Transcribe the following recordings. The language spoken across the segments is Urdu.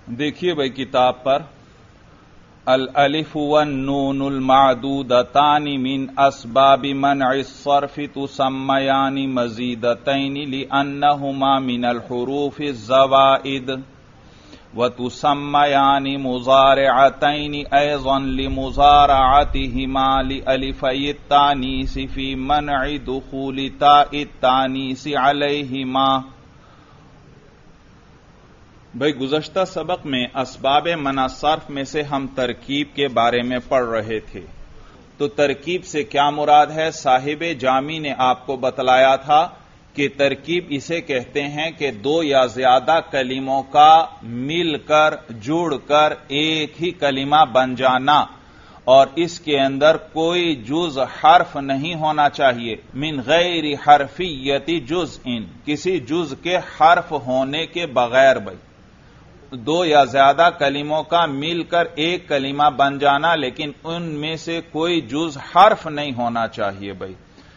دیکھیے بھائی کتاب پر الالف والنون المعدودتان من اسباب منع الصرف تسمیان مزیدتین لأنہما من الحروف الزوائد وتسمیان مضارعتین ایضا لمضارعتہما لألفی التانیث فی منع دخول تاء التانیث علیہما۔ بھائی گزشتہ سبق میں اسباب منع صرف میں سے ہم ترکیب کے بارے میں پڑھ رہے تھے، تو ترکیب سے کیا مراد ہے؟ صاحب جامی نے آپ کو بتلایا تھا کہ ترکیب اسے کہتے ہیں کہ دو یا زیادہ کلموں کا مل کر جڑ کر ایک ہی کلمہ بن جانا، اور اس کے اندر کوئی جز حرف نہیں ہونا چاہیے، من غیر حرفیت جزء، کسی جز کے حرف ہونے کے بغیر۔ بھائی دو یا زیادہ کلموں کا مل کر ایک کلمہ بن جانا، لیکن ان میں سے کوئی جز حرف نہیں ہونا چاہیے۔ بھائی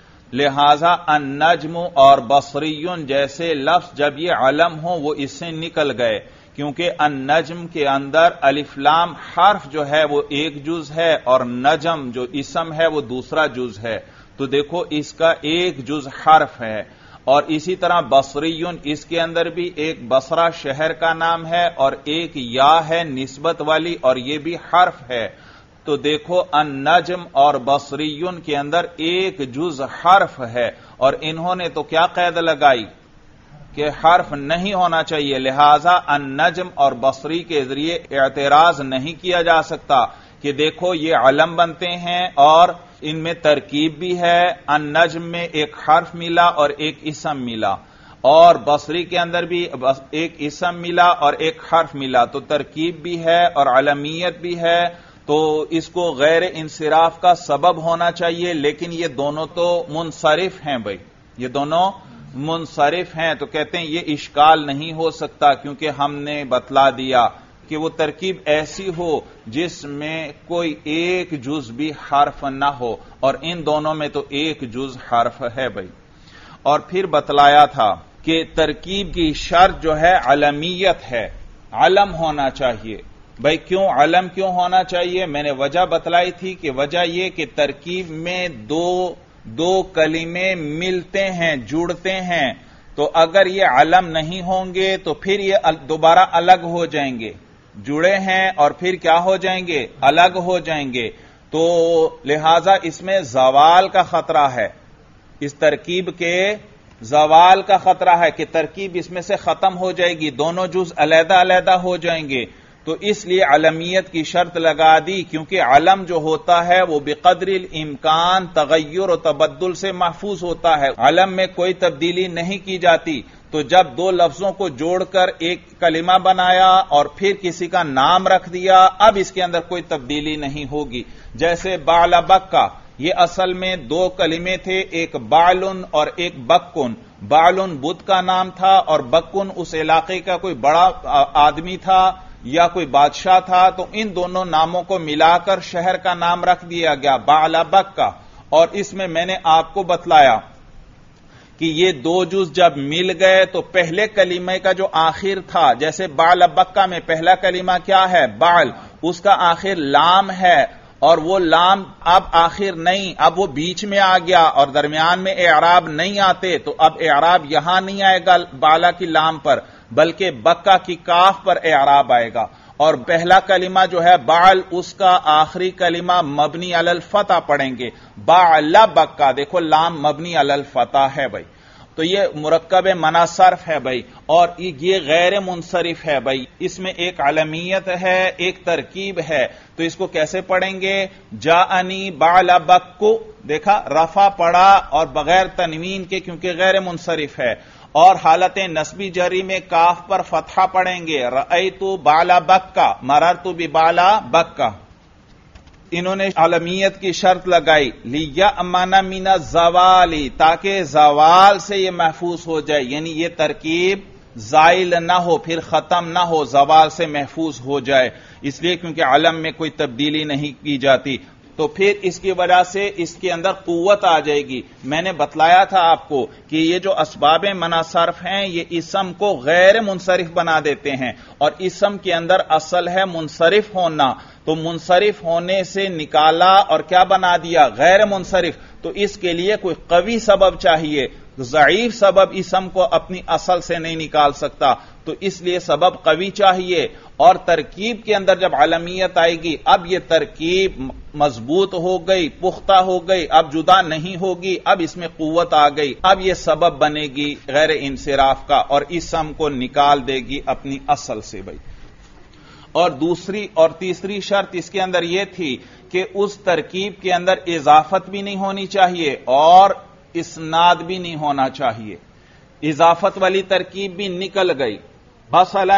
لہذا النجم اور بصریون جیسے لفظ جب یہ علم ہوں وہ اس سے نکل گئے، کیونکہ النجم کے اندر الف لام حرف جو ہے وہ ایک جز ہے، اور نجم جو اسم ہے وہ دوسرا جز ہے، تو دیکھو اس کا ایک جز حرف ہے۔ اور اسی طرح بصریون، اس کے اندر بھی ایک بصرہ شہر کا نام ہے اور ایک یا ہے نسبت والی، اور یہ بھی حرف ہے، تو دیکھو النجم اور بصریون کے اندر ایک جز حرف ہے، اور انہوں نے تو کیا قید لگائی کہ حرف نہیں ہونا چاہیے، لہذا النجم اور بصری کے ذریعے اعتراض نہیں کیا جا سکتا کہ دیکھو یہ علم بنتے ہیں اور ان میں ترکیب بھی ہے، النجم میں ایک حرف ملا اور ایک اسم ملا، اور بصری کے اندر بھی ایک اسم ملا اور ایک حرف ملا، تو ترکیب بھی ہے اور علمیت بھی ہے، تو اس کو غیر انصراف کا سبب ہونا چاہیے، لیکن یہ دونوں تو منصرف ہیں۔ بھائی یہ دونوں منصرف ہیں، تو کہتے ہیں یہ اشکال نہیں ہو سکتا، کیونکہ ہم نے بتلا دیا کہ وہ ترکیب ایسی ہو جس میں کوئی ایک جز بھی حرف نہ ہو، اور ان دونوں میں تو ایک جز حرف ہے۔ بھائی اور پھر بتلایا تھا کہ ترکیب کی شرط جو ہے علمیت ہے، علم ہونا چاہیے۔ بھائی کیوں علم کیوں ہونا چاہیے؟ میں نے وجہ بتلائی تھی کہ وجہ یہ کہ ترکیب میں دو کلمے ملتے ہیں، جڑتے ہیں، تو اگر یہ علم نہیں ہوں گے تو پھر یہ دوبارہ الگ ہو جائیں گے، جڑے ہیں اور پھر کیا ہو جائیں گے؟ الگ ہو جائیں گے، تو لہذا اس میں زوال کا خطرہ ہے، اس ترکیب کے زوال کا خطرہ ہے کہ ترکیب اس میں سے ختم ہو جائے گی، دونوں جز علیحدہ علیحدہ ہو جائیں گے، تو اس لیے علمیت کی شرط لگا دی، کیونکہ علم جو ہوتا ہے وہ بقدر الامکان تغیر و تبدل سے محفوظ ہوتا ہے، علم میں کوئی تبدیلی نہیں کی جاتی، تو جب دو لفظوں کو جوڑ کر ایک کلمہ بنایا اور پھر کسی کا نام رکھ دیا، اب اس کے اندر کوئی تبدیلی نہیں ہوگی۔ جیسے بعل بکا، یہ اصل میں دو کلمے تھے، ایک بعلن اور ایک بکن۔ بعلن بدھ کا نام تھا اور بکن اس علاقے کا کوئی بڑا آدمی تھا یا کوئی بادشاہ تھا، تو ان دونوں ناموں کو ملا کر شہر کا نام رکھ دیا گیا بعل بکا۔ اور اس میں نے آپ کو بتلایا کہ یہ دو جز جب مل گئے تو پہلے کلمے کا جو آخر تھا، جیسے بعل بکا میں پہلا کلمہ کیا ہے؟ بعل، اس کا آخر لام ہے، اور وہ لام اب آخر نہیں، اب وہ بیچ میں آ گیا اور درمیان میں اعراب نہیں آتے، تو اب اعراب یہاں نہیں آئے گا بالا کی لام پر، بلکہ بکا کی کاف پر اعراب آئے گا، اور پہلا کلمہ جو ہے بعل، اس کا آخری کلمہ مبنی علی الفتح پڑھیں گے، بعل بکا، دیکھو لام مبنی علی الفتح ہے۔ بھائی تو یہ مرکب منع صرف ہے بھائی، اور یہ غیر منصرف ہے بھائی، اس میں ایک علمیت ہے، ایک ترکیب ہے، تو اس کو کیسے پڑھیں گے؟ جاءنی بعل بکو، دیکھا رفع پڑھا اور بغیر تنوین کے، کیونکہ غیر منصرف ہے، اور حالت نسبی جری میں کاف پر فتحہ پڑھیں گے، رأیت بعل بکا، مررت ببعل بکا۔ انہوں نے علمیت کی شرط لگائی لیأمن من الزوال، تاکہ زوال سے یہ محفوظ ہو جائے، یعنی یہ ترکیب زائل نہ ہو، پھر ختم نہ ہو، زوال سے محفوظ ہو جائے، اس لیے کیونکہ علم میں کوئی تبدیلی نہیں کی جاتی۔ تو پھر اس کی وجہ سے اس کے اندر قوت آ جائے گی. میں نے بتلایا تھا آپ کو کہ یہ جو اسباب منع صرف ہیں یہ اسم کو غیر منصرف بنا دیتے ہیں، اور اسم کے اندر اصل ہے منصرف ہونا، تو منصرف ہونے سے نکالا اور کیا بنا دیا؟ غیر منصرف. تو اس کے لیے کوئی قوی سبب چاہیے، ضعیف سبب اسم کو اپنی اصل سے نہیں نکال سکتا، تو اس لیے سبب قوی چاہیے. اور ترکیب کے اندر جب علمیت آئے گی، اب یہ ترکیب مضبوط ہو گئی، پختہ ہو گئی، اب جدا نہیں ہوگی، اب اس میں قوت آ گئی، اب یہ سبب بنے گی غیر انصراف کا اور اسم کو نکال دے گی اپنی اصل سے. بھائی، اور دوسری اور تیسری شرط اس کے اندر یہ تھی کہ اس ترکیب کے اندر اضافت بھی نہیں ہونی چاہیے اور اسناد بھی نہیں ہونا چاہیے. اضافت والی ترکیب بھی نکل گئی. مثلا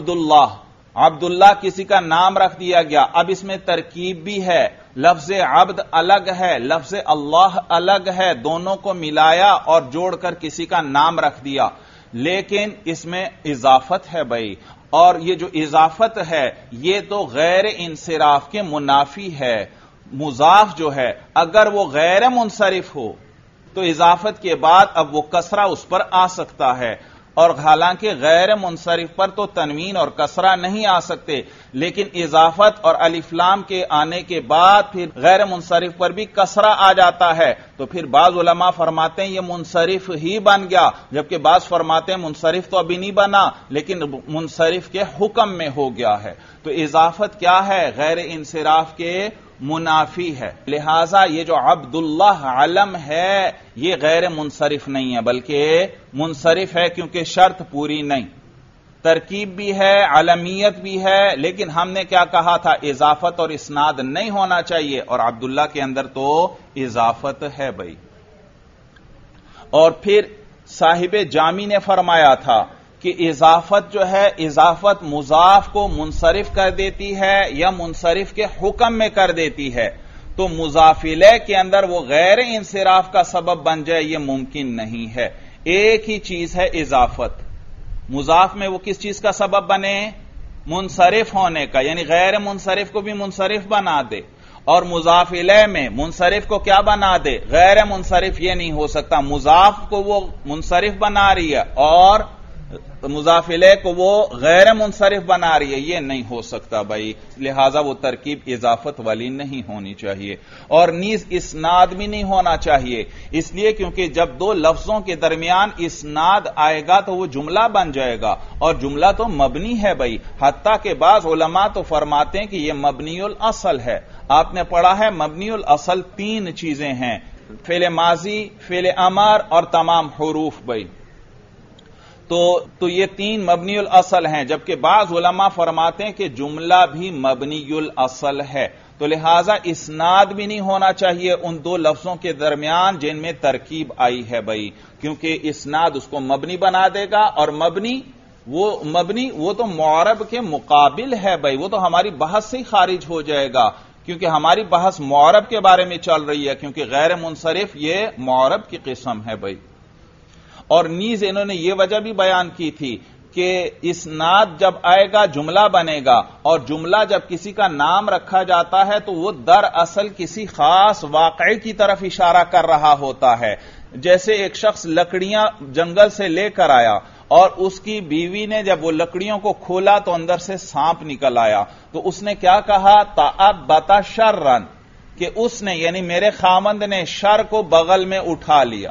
عبداللہ کسی کا نام رکھ دیا گیا، اب اس میں ترکیب بھی ہے، لفظ عبد الگ ہے، لفظ اللہ الگ ہے، دونوں کو ملایا اور جوڑ کر کسی کا نام رکھ دیا، لیکن اس میں اضافت ہے. بھائی، اور یہ جو اضافت ہے یہ تو غیر انصراف کے منافی ہے. مضاف جو ہے اگر وہ غیر منصرف ہو تو اضافت کے بعد اب وہ کسرہ اس پر آ سکتا ہے، اور حالانکہ غیر منصرف پر تو تنوین اور کسرہ نہیں آ سکتے، لیکن اضافت اور الف لام کے آنے کے بعد پھر غیر منصرف پر بھی کسرہ آ جاتا ہے. تو پھر بعض علماء فرماتے ہیں یہ منصرف ہی بن گیا، جبکہ بعض فرماتے ہیں منصرف تو ابھی نہیں بنا لیکن منصرف کے حکم میں ہو گیا ہے. تو اضافت کیا ہے؟ غیر انصراف کے منافی ہے. لہذا یہ جو عبداللہ علم ہے یہ غیر منصرف نہیں ہے بلکہ منصرف ہے، کیونکہ شرط پوری نہیں، ترکیب بھی ہے، علمیت بھی ہے، لیکن ہم نے کیا کہا تھا؟ اضافت اور اسناد نہیں ہونا چاہیے، اور عبداللہ کے اندر تو اضافت ہے. بھائی، اور پھر صاحب جامی نے فرمایا تھا کہ اضافت جو ہے اضافت مضاف کو منصرف کر دیتی ہے یا منصرف کے حکم میں کر دیتی ہے. تو مضاف الیہ کے اندر وہ غیر انصراف کا سبب بن جائے یہ ممکن نہیں ہے. ایک ہی چیز ہے اضافت، مضاف میں وہ کس چیز کا سبب بنے؟ منصرف ہونے کا، یعنی غیر منصرف کو بھی منصرف بنا دے، اور مضاف الیہ میں منصرف کو کیا بنا دے؟ غیر منصرف. یہ نہیں ہو سکتا، مضاف کو وہ منصرف بنا رہی ہے اور مضاف الیہ کو وہ غیر منصرف بنا رہی ہے، یہ نہیں ہو سکتا. بھائی، لہذا وہ ترکیب اضافت والی نہیں ہونی چاہیے، اور نیز اسناد بھی نہیں ہونا چاہیے، اس لیے کیونکہ جب دو لفظوں کے درمیان اسناد آئے گا تو وہ جملہ بن جائے گا، اور جملہ تو مبنی ہے. بھائی، حتیٰ کہ بعض علماء تو فرماتے ہیں کہ یہ مبنی الاصل ہے. آپ نے پڑھا ہے مبنی الاصل تین چیزیں ہیں، فعل ماضی، فعل امر اور تمام حروف. بھائی، تو یہ تین مبنی الاصل ہیں، جبکہ بعض علماء فرماتے ہیں کہ جملہ بھی مبنی الاصل ہے. تو لہذا اسناد بھی نہیں ہونا چاہیے ان دو لفظوں کے درمیان جن میں ترکیب آئی ہے. بھائی، کیونکہ اسناد اس کو مبنی بنا دے گا، اور مبنی وہ تو معرب کے مقابل ہے. بھائی، وہ تو ہماری بحث سے ہی خارج ہو جائے گا، کیونکہ ہماری بحث معرب کے بارے میں چل رہی ہے، کیونکہ غیر منصرف یہ معرب کی قسم ہے. بھائی، اور نیز انہوں نے یہ وجہ بھی بیان کی تھی کہ اسناد جب آئے گا جملہ بنے گا، اور جملہ جب کسی کا نام رکھا جاتا ہے تو وہ دراصل کسی خاص واقعے کی طرف اشارہ کر رہا ہوتا ہے. جیسے ایک شخص لکڑیاں جنگل سے لے کر آیا اور اس کی بیوی نے جب وہ لکڑیوں کو کھولا تو اندر سے سانپ نکل آیا، تو اس نے کیا کہا؟ تأبط شرًا، کہ اس نے یعنی میرے خامند نے شر کو بغل میں اٹھا لیا.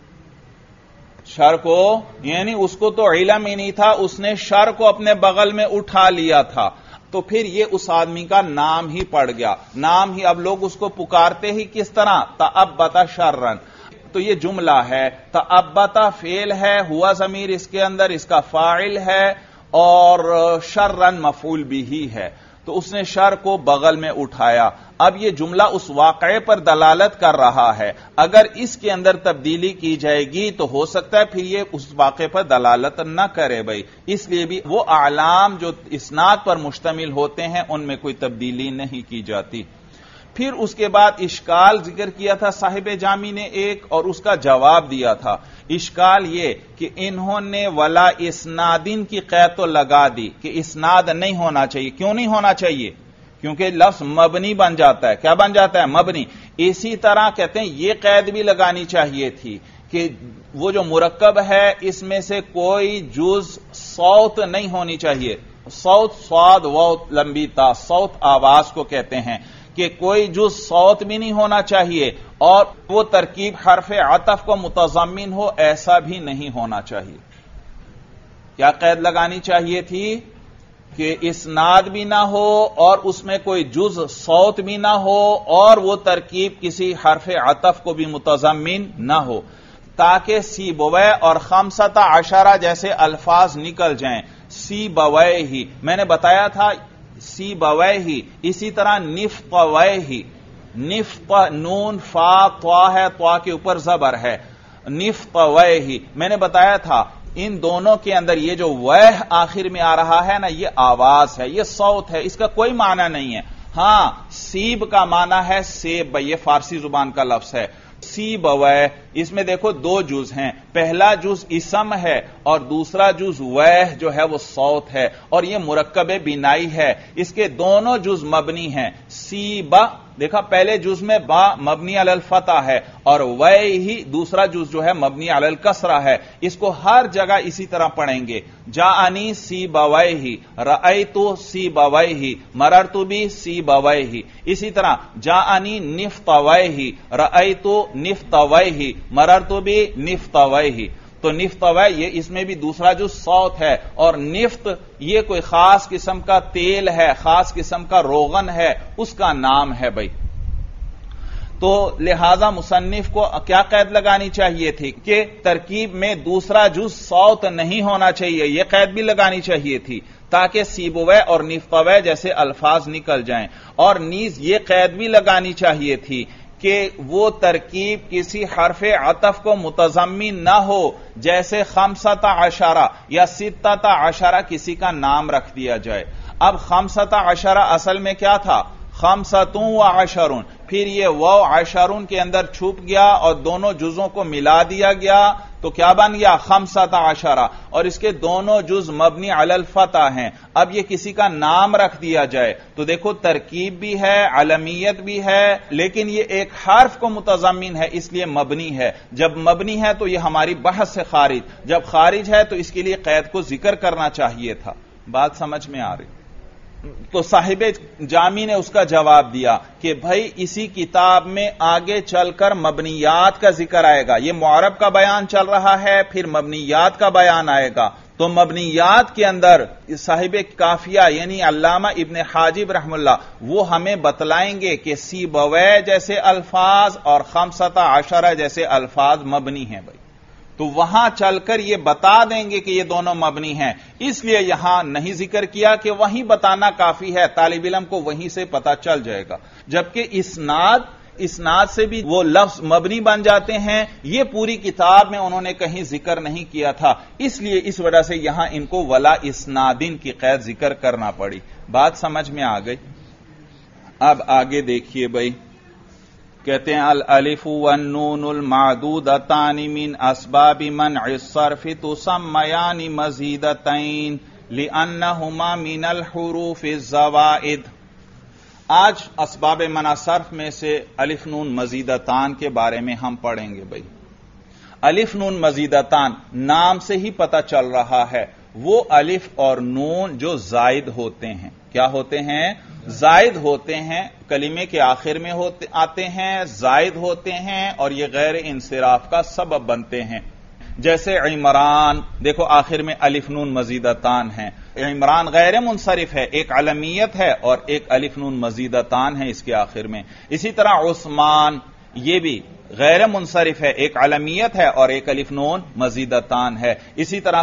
شر کو یعنی اس کو تو علم ہی نہیں تھا، اس نے شر کو اپنے بغل میں اٹھا لیا تھا. تو پھر یہ اس آدمی کا نام ہی پڑ گیا، نام ہی. اب لوگ اس کو پکارتے ہی کس طرح؟ تأبط شرًا. تو یہ جملہ ہے، تأبط فعل ہے، ہوا ضمیر اس کے اندر اس کا فاعل ہے، اور شرًا مفعول بھی ہے. تو اس نے شر کو بغل میں اٹھایا. اب یہ جملہ اس واقعے پر دلالت کر رہا ہے، اگر اس کے اندر تبدیلی کی جائے گی تو ہو سکتا ہے پھر یہ اس واقعے پر دلالت نہ کرے. بھائی، اس لیے بھی وہ اعلام جو اسناد پر مشتمل ہوتے ہیں ان میں کوئی تبدیلی نہیں کی جاتی. پھر اس کے بعد اشکال ذکر کیا تھا صاحب جامی نے ایک، اور اس کا جواب دیا تھا. اشکال یہ کہ انہوں نے ولا اسنادین کی قید تو لگا دی کہ اسناد نہیں ہونا چاہیے. کیوں نہیں ہونا چاہیے؟ کیونکہ لفظ مبنی بن جاتا ہے. کیا بن جاتا ہے؟ مبنی. اسی طرح کہتے ہیں یہ قید بھی لگانی چاہیے تھی کہ وہ جو مرکب ہے اس میں سے کوئی جز صوت نہیں ہونی چاہیے. صوت صاد و لمبی تا، صوت آواز کو کہتے ہیں کہ کوئی جز صوت بھی نہیں ہونا چاہیے اور وہ ترکیب حرف عطف کو متضمن ہو ایسا بھی نہیں ہونا چاہیے. کیا قید لگانی چاہیے تھی؟ کہ اسناد بھی نہ ہو اور اس میں کوئی جز صوت بھی نہ ہو اور وہ ترکیب کسی حرف عطف کو بھی متضمن نہ ہو، تاکہ سی بوے اور خمسۃ عشرہ جیسے الفاظ نکل جائیں. سی بوے ہی میں نے بتایا تھا، سی بوے ہی. اسی طرح نفط وے ہی، نفط نون فا طوا ہے، طوا کے اوپر زبر ہے. نفط وے ہی میں نے بتایا تھا ان دونوں کے اندر یہ جو وے آخر میں آ رہا ہے نا، یہ آواز ہے، یہ صوت ہے، اس کا کوئی معنی نہیں ہے. ہاں سیب کا معنی ہے سیب، یہ فارسی زبان کا لفظ ہے. سیب وے، اس میں دیکھو دو جز ہیں، پہلا جز اسم ہے اور دوسرا جز وے جو ہے وہ صوت ہے، اور یہ مرکب بنائی ہے. اس کے دونوں جز مبنی ہیں. سیب دیکھا پہلے جز میں با مبنی علی الفتح ہے اور وے ہی دوسرا جز جو ہے مبنی علی الکسرہ ہے. اس کو ہر جگہ اسی طرح پڑھیں گے. جاءنی سی بوے ہی، رأیت سی بوے ہی، مررت بی سی بوے ہی. اسی طرح جاءنی نفط وے ہی، رأیت نفط وے ہی، مررت بی نفط وے ہی. تو نفط وے یہ اس میں بھی دوسرا جو صوت ہے، اور نفط یہ کوئی خاص قسم کا تیل ہے، خاص قسم کا روغن ہے، اس کا نام ہے بھائی. تو لہذا مصنف کو کیا قید لگانی چاہیے تھی کہ ترکیب میں دوسرا جز صوت نہیں ہونا چاہیے. یہ قید بھی لگانی چاہیے تھی تاکہ سیبوے اور نفتوے جیسے الفاظ نکل جائیں. اور نیز یہ قید بھی لگانی چاہیے تھی کہ وہ ترکیب کسی حرف عطف کو متضمن نہ ہو، جیسے خمسۃ عشرہ یا ستۃ عشرہ کسی کا نام رکھ دیا جائے. اب خمسۃ عشرہ اصل میں کیا تھا؟ خمسۃ و عشرون، پھر یہ و عشرون کے اندر چھپ گیا اور دونوں جزوں کو ملا دیا گیا تو کیا بن گیا؟ خمسۃ عشرہ، اور اس کے دونوں جز مبنی علی الفتح ہیں. اب یہ کسی کا نام رکھ دیا جائے تو دیکھو ترکیب بھی ہے، علمیت بھی ہے، لیکن یہ ایک حرف کو متضمن ہے اس لیے مبنی ہے. جب مبنی ہے تو یہ ہماری بحث سے خارج، جب خارج ہے تو اس کے لیے قید کو ذکر کرنا چاہیے تھا. بات سمجھ میں آ رہی؟ تو صاحب جامی نے اس کا جواب دیا کہ بھائی اسی کتاب میں آگے چل کر مبنیات کا ذکر آئے گا. یہ معرب کا بیان چل رہا ہے، پھر مبنیات کا بیان آئے گا. تو مبنیات کے اندر صاحب کافیہ یعنی علامہ ابن حاجب رحم اللہ وہ ہمیں بتلائیں گے کہ سی بوے جیسے الفاظ اور خمسۃ عشرہ جیسے الفاظ مبنی ہیں بھائی. تو وہاں چل کر یہ بتا دیں گے کہ یہ دونوں مبنی ہیں، اس لیے یہاں نہیں ذکر کیا کہ وہیں بتانا کافی ہے، طالب علم کو وہیں سے پتا چل جائے گا. جبکہ اسناد سے بھی وہ لفظ مبنی بن جاتے ہیں، یہ پوری کتاب میں انہوں نے کہیں ذکر نہیں کیا تھا، اس لیے اس وجہ سے یہاں ان کو ولا اسنادن کی قید ذکر کرنا پڑی. بات سمجھ میں آ گئی؟ اب آگے دیکھیے بھائی، کہتے ہیں الالف والنون المعدودتان من اسباب منع الصرف تسمیان مزیدتین لانہما من الحروف الزوائد. آج اسباب منع صرف میں سے الف نون مزیدتان کے بارے میں ہم پڑھیں گے بھائی. الف نون مزیدتان نام سے ہی پتہ چل رہا ہے، وہ الف اور نون جو زائد ہوتے ہیں. کیا ہوتے ہیں؟ زائد ہوتے ہیں، کلمے کے آخر میں آتے ہیں، زائد ہوتے ہیں اور یہ غیر انصراف کا سبب بنتے ہیں. جیسے عمران، دیکھو آخر میں الف نون مزیدتان ہیں. عمران غیر منصرف ہے، ایک علمیت ہے اور ایک الف نون مزیدتان ہے اس کے آخر میں. اسی طرح عثمان یہ بھی غیر منصرف ہے، ایک علمیت ہے اور ایک الف نون مزیدتان ہے. اسی طرح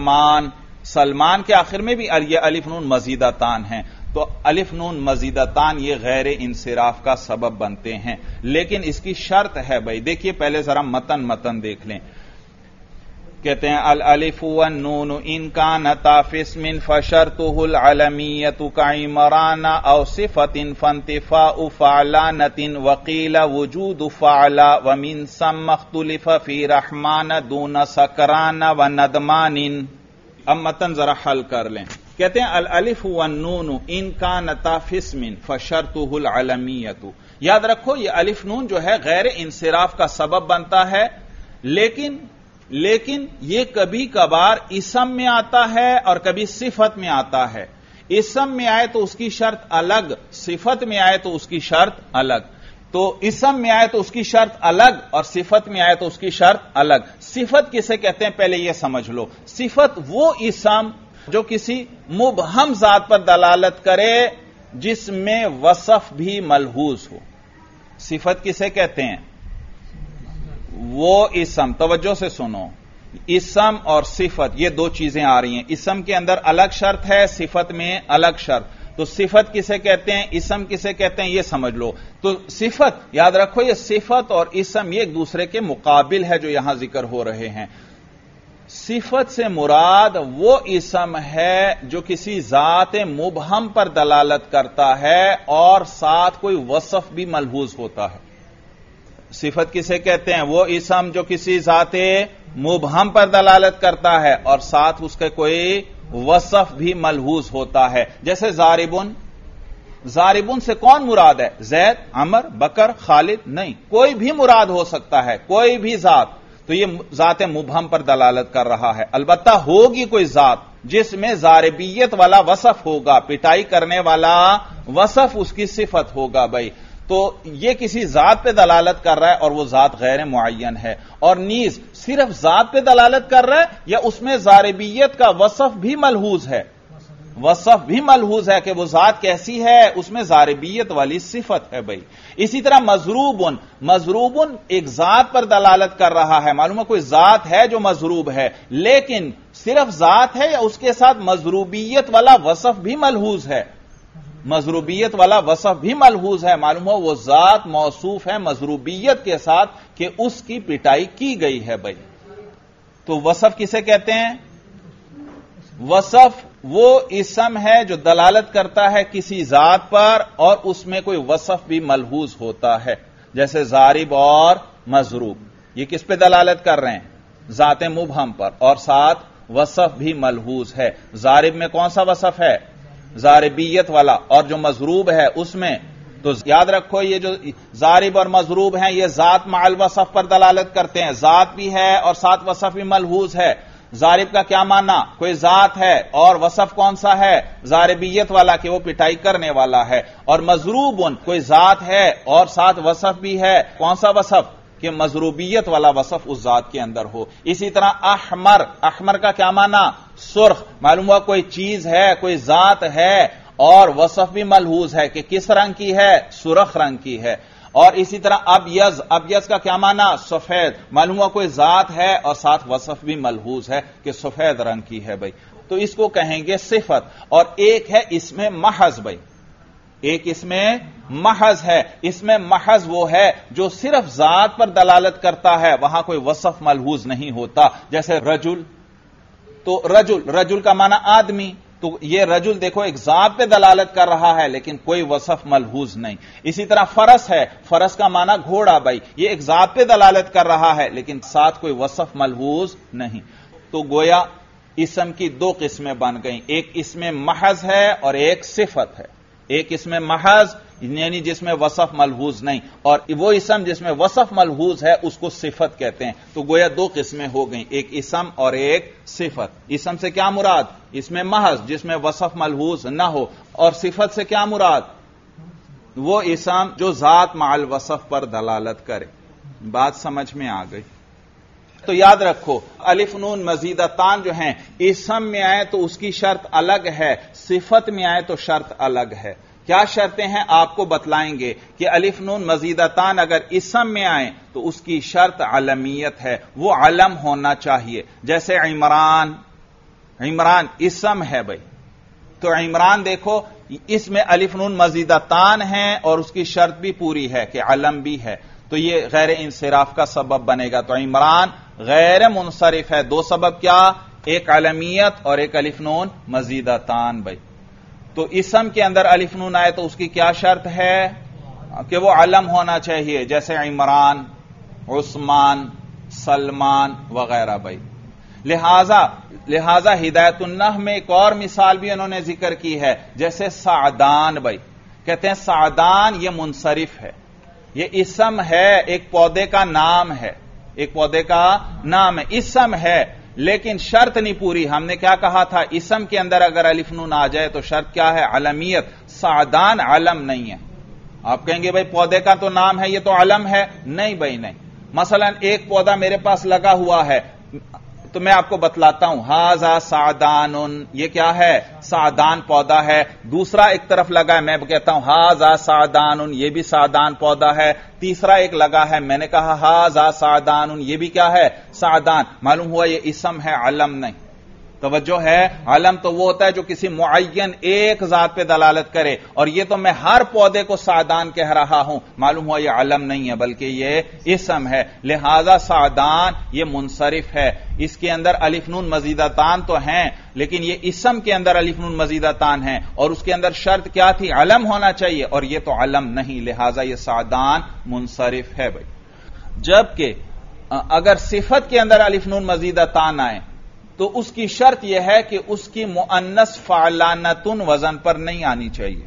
سلمان کے آخر میں بھی یہ الف نون مزیدتان ہیں. تو الف نون مزیدتان یہ غیر انصراف کا سبب بنتے ہیں، لیکن اس کی شرط ہے بھائی. دیکھیے پہلے ذرا متن دیکھ لیں. کہتے ہیں الالف والنون ان کانتا فی اسم فشرطه العلمیۃ کعمران او صفۃ فانتفاء فعلانۃ وقیل وجود فعلا ومن ثم اختلف فی رحمان دون سکران وندمان. اب متن ذرا حل کر لیں. کہتے ہیں الالف والنون ان کانتا فی اسم فشرطہ العلمیۃ. یاد رکھو یہ الف نون جو ہے غیر انصراف کا سبب بنتا ہے، لیکن یہ کبھی کبھار اسم میں آتا ہے اور کبھی صفت میں آتا ہے. اسم میں آئے تو اس کی شرط الگ، صفت میں آئے تو اس کی شرط الگ. تو اسم میں آئے تو اس کی شرط الگ اور صفت میں آئے تو اس کی شرط الگ. صفت کسے کہتے ہیں پہلے یہ سمجھ لو. صفت وہ اسم جو کسی مبہم ذات پر دلالت کرے جس میں وصف بھی ملحوظ ہو. صفت کسے کہتے ہیں؟ وہ اسم، توجہ سے سنو، اسم اور صفت یہ دو چیزیں آ رہی ہیں. اسم کے اندر الگ شرط ہے، صفت میں الگ شرط. تو صفت کسے کہتے ہیں، اسم کسے کہتے ہیں، یہ سمجھ لو. تو صفت یاد رکھو، یہ صفت اور اسم یہ ایک دوسرے کے مقابل ہے جو یہاں ذکر ہو رہے ہیں. صفت سے مراد وہ اسم ہے جو کسی ذات مبہم پر دلالت کرتا ہے اور ساتھ کوئی وصف بھی ملحوظ ہوتا ہے. صفت کسے کہتے ہیں؟ وہ اسم جو کسی ذات مبہم پر دلالت کرتا ہے اور ساتھ اس کے کوئی وصف بھی ملحوظ ہوتا ہے. جیسے زاربن، زاربن سے کون مراد ہے؟ زید، عمر، بکر، خالد؟ نہیں، کوئی بھی مراد ہو سکتا ہے، کوئی بھی ذات. تو یہ ذات مبہم پر دلالت کر رہا ہے. البتہ ہوگی کوئی ذات جس میں ضاربیت والا وصف ہوگا، پٹائی کرنے والا وصف اس کی صفت ہوگا. بھائی تو یہ کسی ذات پہ دلالت کر رہا ہے اور وہ ذات غیر معین ہے. اور نیز صرف ذات پہ دلالت کر رہا ہے یا اس میں ضاربیت کا وصف بھی ملحوظ ہے؟ وصف بھی ملحوظ ہے کہ وہ ذات کیسی ہے، اس میں ضاربیت والی صفت ہے. بھائی اسی طرح مضروبن، مضروبن ایک ذات پر دلالت کر رہا ہے. معلوم ہے کوئی ذات ہے جو مضروب ہے، لیکن صرف ذات ہے یا اس کے ساتھ مضروبیت والا وصف بھی ملحوظ ہے؟ مضروبیت والا وصف بھی ملحوظ ہے. معلوم ہو وہ ذات موصوف ہے مضروبیت کے ساتھ کہ اس کی پٹائی کی گئی ہے. بھائی تو وصف کسے کہتے ہیں؟ وصف وہ اسم ہے جو دلالت کرتا ہے کسی ذات پر اور اس میں کوئی وصف بھی ملحوظ ہوتا ہے. جیسے زارب اور مضروب، یہ کس پہ دلالت کر رہے ہیں؟ ذات مبہم پر، اور ساتھ وصف بھی ملحوظ ہے. زارب میں کون سا وصف ہے؟ ضاربیت والا. اور جو مضروب ہے اس میں تو یاد رکھو یہ جو زارب اور مضروب ہیں یہ ذات مع الوصف پر دلالت کرتے ہیں. ذات بھی ہے اور ساتھ وصف بھی ملحوظ ہے. زارب کا کیا معنی؟ کوئی ذات ہے اور وصف کون سا ہے؟ ضاربیت والا کہ وہ پٹائی کرنے والا ہے. اور مضروب کوئی ذات ہے اور ساتھ وصف بھی ہے. کون سا وصف؟ کہ مضروبیت والا وصف اس ذات کے اندر ہو. اسی طرح احمر، احمر کا کیا معنی؟ سرخ. معلوم ہوا کوئی چیز ہے، کوئی ذات ہے اور وصف بھی ملحوظ ہے کہ کس رنگ کی ہے؟ سرخ رنگ کی ہے. اور اسی طرح ابیض، ابیض کا کیا معنی؟ سفید. معلوم ہوا کوئی ذات ہے اور ساتھ وصف بھی ملحوظ ہے کہ سفید رنگ کی ہے. بھائی تو اس کو کہیں گے صفت. اور ایک ہے اس میں محض. بھائی ایک اس میں محض ہے. اس میں محض وہ ہے جو صرف ذات پر دلالت کرتا ہے، وہاں کوئی وصف ملحوظ نہیں ہوتا. جیسے رجل، تو رجل، رجل کا معنی آدمی. تو یہ رجل دیکھو ایک ذات پہ دلالت کر رہا ہے لیکن کوئی وصف ملحوظ نہیں. اسی طرح فرس ہے، فرس کا معنی گھوڑا. بھائی یہ ایک ذات پہ دلالت کر رہا ہے لیکن ساتھ کوئی وصف ملحوظ نہیں. تو گویا اسم کی دو قسمیں بن گئیں، ایک اسم محض ہے اور ایک صفت ہے. ایک اسم محض یعنی جس میں وصف ملحوظ نہیں، اور وہ اسم جس میں وصف ملحوظ ہے اس کو صفت کہتے ہیں. تو گویا دو قسمیں ہو گئیں، ایک اسم اور ایک صفت. اسم سے کیا مراد؟ اسم محض جس میں وصف ملحوظ نہ ہو. اور صفت سے کیا مراد؟ وہ اسم جو ذات مع الوصف پر دلالت کرے. بات سمجھ میں آ گئی؟ تو یاد رکھو الف نون مزیدتان جو ہیں اسم میں آئے تو اس کی شرط الگ ہے، صفت میں آئے تو شرط الگ ہے. کیا شرطیں ہیں آپ کو بتلائیں گے کہ الف نون مزیدتان اگر اسم میں آئیں تو اس کی شرط علمیت ہے، وہ علم ہونا چاہیے. جیسے عمران، عمران اسم ہے. بھائی تو عمران دیکھو اس میں الف نون مزیدتان ہیں اور اس کی شرط بھی پوری ہے کہ علم بھی ہے. تو یہ غیر انصراف کا سبب بنے گا. تو عمران غیر منصرف ہے. دو سبب کیا؟ ایک علمیت اور ایک الف نون مزیدتان. بھائی تو اسم کے اندر الف نون آئے تو اس کی کیا شرط ہے؟ کہ وہ علم ہونا چاہیے. جیسے عمران، عثمان، سلمان وغیرہ. بھائی لہذا ہدایت النحو میں ایک اور مثال بھی انہوں نے ذکر کی ہے، جیسے سعدان بھائی کہتے ہیں سعدان یہ منصرف ہے، یہ اسم ہے، ایک پودے کا نام ہے، ایک پودے کا نام ہے، اسم ہے، لیکن شرط نہیں پوری۔ ہم نے کیا کہا تھا؟ اسم کے اندر اگر الف نون آ جائے تو شرط کیا ہے؟ علمیت۔ سعدان علم نہیں ہے۔ آپ کہیں گے بھائی پودے کا تو نام ہے، یہ تو علم ہے۔ نہیں بھائی نہیں۔ مثلا ایک پودا میرے پاس لگا ہوا ہے تو میں آپ کو بتلاتا ہوں، ھذا سعدان، یہ کیا ہے؟ سعدان پودا ہے۔ دوسرا ایک طرف لگا ہے، میں کہتا ہوں ھذا سعدان، یہ بھی سعدان پودا ہے۔ تیسرا ایک لگا ہے، میں نے کہا ھذا سعدان، یہ بھی کیا ہے؟ سعدان۔ معلوم ہوا یہ اسم ہے، علم نہیں۔ توجہ ہے؟ علم تو وہ ہوتا ہے جو کسی معین ایک ذات پہ دلالت کرے، اور یہ تو میں ہر پودے کو سعدان کہہ رہا ہوں، معلوم ہوا یہ علم نہیں ہے بلکہ یہ اسم ہے۔ لہذا سعدان یہ منصرف ہے، اس کے اندر الف نون مزیدتان تو ہیں، لیکن یہ اسم کے اندر الف نون مزیدتان ہیں، اور اس کے اندر شرط کیا تھی؟ علم ہونا چاہیے، اور یہ تو علم نہیں، لہذا یہ سعدان منصرف ہے بھائی۔ جبکہ اگر صفت کے اندر الف نون مزیدتان آئے تو اس کی شرط یہ ہے کہ اس کی مؤنث فعلانتن وزن پر نہیں آنی چاہیے۔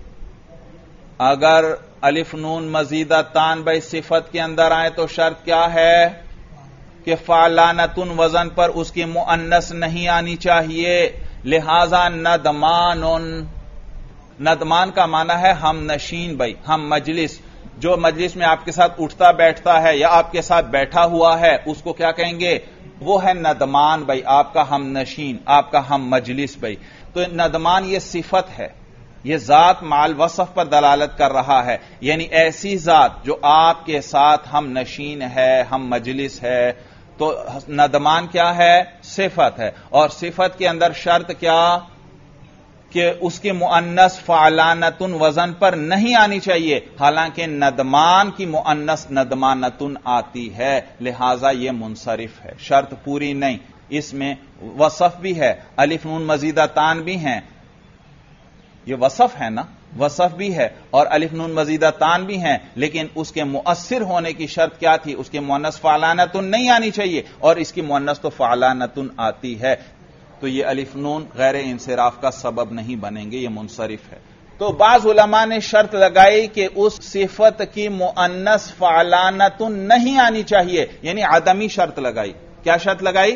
اگر الف نون مزیدتان بھائی صفت کے اندر آئے تو شرط کیا ہے؟ کہ فعلانتن وزن پر اس کی مؤنث نہیں آنی چاہیے۔ لہذا ندمان، ندمان کا معنی ہے ہم نشین بھائی، ہم مجلس، جو مجلس میں آپ کے ساتھ اٹھتا بیٹھتا ہے یا آپ کے ساتھ بیٹھا ہوا ہے اس کو کیا کہیں گے؟ وہ ہے ندمان بھائی، آپ کا ہم نشین، آپ کا ہم مجلس بھائی۔ تو ندمان یہ صفت ہے، یہ ذات مال وصف پر دلالت کر رہا ہے، یعنی ایسی ذات جو آپ کے ساتھ ہم نشین ہے، ہم مجلس ہے۔ تو ندمان کیا ہے؟ صفت ہے، اور صفت کے اندر شرط کیا؟ کہ اس کی مؤنث فعلانتن وزن پر نہیں آنی چاہیے، حالانکہ ندمان کی مؤنث ندمانتن آتی ہے، لہذا یہ منصرف ہے۔ شرط پوری نہیں، اس میں وصف بھی ہے، الف نون مزیدتان بھی ہیں، یہ وصف ہے نا، وصف بھی ہے اور الف نون مزیدتان بھی ہیں، لیکن اس کے مؤثر ہونے کی شرط کیا تھی؟ اس کے مؤنث فعلانتن نہیں آنی چاہیے، اور اس کی مؤنث تو فعلانتن آتی ہے، تو یہ الف نون غیر انصراف کا سبب نہیں بنیں گے، یہ منصرف ہے۔ تو بعض علماء نے شرط لگائی کہ اس صفت کی مؤنث فعلانتن نہیں آنی چاہیے، یعنی عدمی شرط لگائی۔ کیا شرط لگائی؟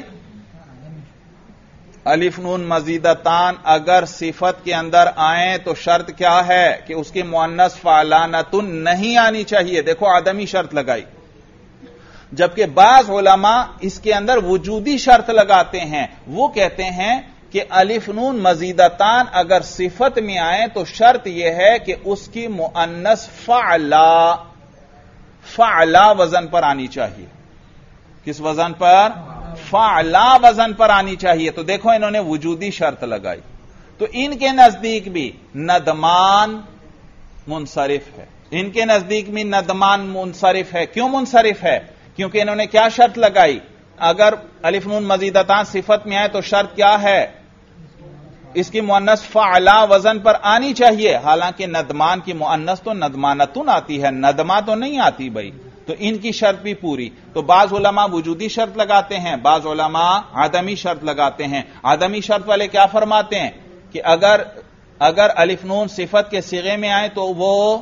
الف نون مزیدتان اگر صفت کے اندر آئیں تو شرط کیا ہے؟ کہ اس کی مؤنث فعلانتن نہیں آنی چاہیے۔ دیکھو عدمی شرط لگائی، جبکہ بعض علماء اس کے اندر وجودی شرط لگاتے ہیں، وہ کہتے ہیں کہ الف نون مزیدتان اگر صفت میں آئیں تو شرط یہ ہے کہ اس کی مؤنث فعلا وزن پر آنی چاہیے۔ کس وزن پر؟ فعلا وزن پر آنی چاہیے۔ تو دیکھو انہوں نے وجودی شرط لگائی، تو ان کے نزدیک بھی ندمان منصرف ہے، ان کے نزدیک بھی ندمان منصرف ہے۔ کیوں منصرف ہے؟ کیونکہ انہوں نے کیا شرط لگائی؟ اگر الف نون مزیدتان صفت میں آئے تو شرط کیا ہے؟ اس کی مؤنث فعلا وزن پر آنی چاہیے، حالانکہ ندمان کی مؤنث تو ندمانتن آتی ہے، ندما تو نہیں آتی بھائی، تو ان کی شرط بھی پوری۔ تو بعض علماء وجودی شرط لگاتے ہیں، بعض علماء عدمی شرط لگاتے ہیں۔ عدمی شرط والے کیا فرماتے ہیں؟ کہ اگر الف نون صفت کے صیغے میں آئے تو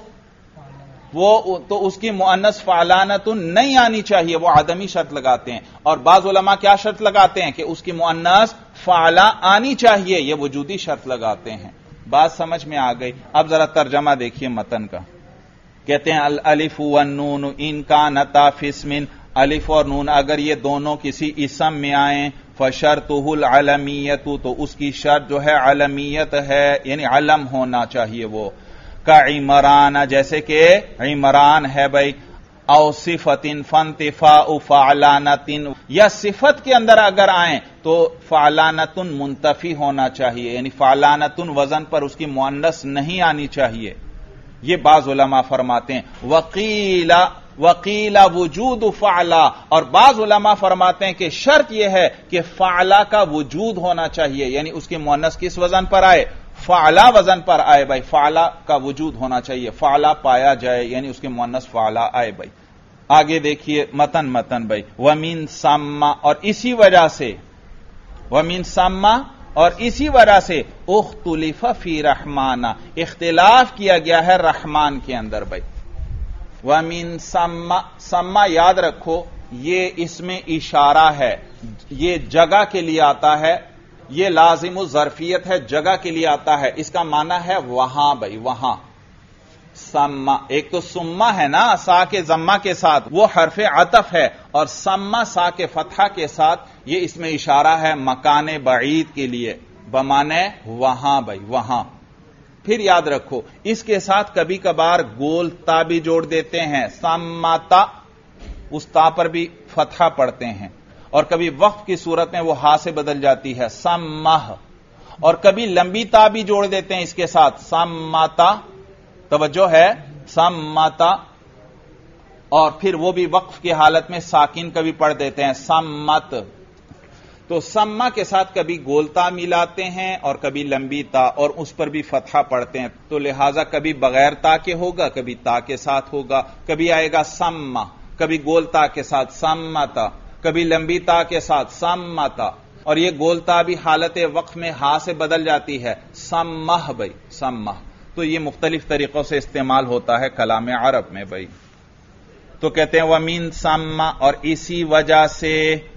تو اس کی مؤنث فعلانتن نہیں آنی چاہیے، وہ عدمی شرط لگاتے ہیں۔ اور بعض علماء کیا شرط لگاتے ہیں؟ کہ اس کی مؤنث فعلا آنی چاہیے، یہ وجودی شرط لگاتے ہیں۔ بات سمجھ میں آ گئی؟ اب ذرا ترجمہ دیکھیے متن کا۔ کہتے ہیں الالف والنون ان کانتا فی اسم، الف اور نون اگر یہ دونوں کسی اسم میں آئیں، فشرطہ العلمیت، تو اس کی شرط جو ہے علمیت ہے، یعنی علم ہونا چاہیے وہ۔ کعمران، جیسے کہ عمران ہے بھائی، او صفت فانتفاء فعلانت، یا صفت کے اندر اگر آئیں تو فعلانت منتفی ہونا چاہیے، یعنی فعلانت وزن پر اس کی مؤنث نہیں آنی چاہیے، یہ بعض علماء فرماتے ہیں۔ وقیل وجود فعلا، اور بعض علماء فرماتے ہیں کہ شرط یہ ہے کہ فعلا کا وجود ہونا چاہیے، یعنی اس کی مؤنث کس وزن پر آئے؟ فعلا وزن پر آئے بھائی، فعلا کا وجود ہونا چاہیے، فعلا پایا جائے، یعنی اس کی مؤنث فعلا آئے بھائی۔ آگے دیکھیے متن بھائی، ومن ثم، اور اسی وجہ سے ومن ثم اور اسی وجہ سے اختلف فی رحمانہ اختلاف کیا گیا ہے رحمان کے اندر بھائی. ومن ثم یاد رکھو یہ اس میں اشارہ ہے، یہ جگہ کے لیے آتا ہے، یہ لازم الظرفیت ہے، جگہ کے لیے آتا ہے. اس کا معنی ہے وہاں بھائی، وہاں. سما ایک تو سما ہے نا سا کے ضمہ کے ساتھ، وہ حرف عطف ہے، اور سما سا کے فتحہ کے ساتھ یہ اس میں اشارہ ہے مکان بعید کے لیے بمانے وہاں بھائی، وہاں. پھر یاد رکھو اس کے ساتھ کبھی کبھار گول تا بھی جوڑ دیتے ہیں، سماتا، اس تا پر بھی فتحہ پڑھتے ہیں، اور کبھی وقف کی صورت میں وہ ہا سے بدل جاتی ہے سمہ، اور کبھی لمبی تا بھی جوڑ دیتے ہیں اس کے ساتھ سماتا. توجہ ہے سماتا، اور پھر وہ بھی وقف کی حالت میں ساکن کبھی پڑھ دیتے ہیں سمت. تو سما کے ساتھ کبھی گولتا ملاتے ہیں اور کبھی لمبی تا، اور اس پر بھی فتحہ پڑھتے ہیں. تو لہذا کبھی بغیر تا کے ہوگا، کبھی تا کے ساتھ ہوگا، کبھی آئے گا سما، کبھی گولتا کے ساتھ سمتا، کبھی لمبی تا کے ساتھ سمتا، اور یہ گولتا بھی حالت وقف میں ہا سے بدل جاتی ہے سمہ بھائی، سمہ. تو یہ مختلف طریقوں سے استعمال ہوتا ہے کلام عرب میں بھائی. تو کہتے ہیں ومن ثم اور اسی وجہ سے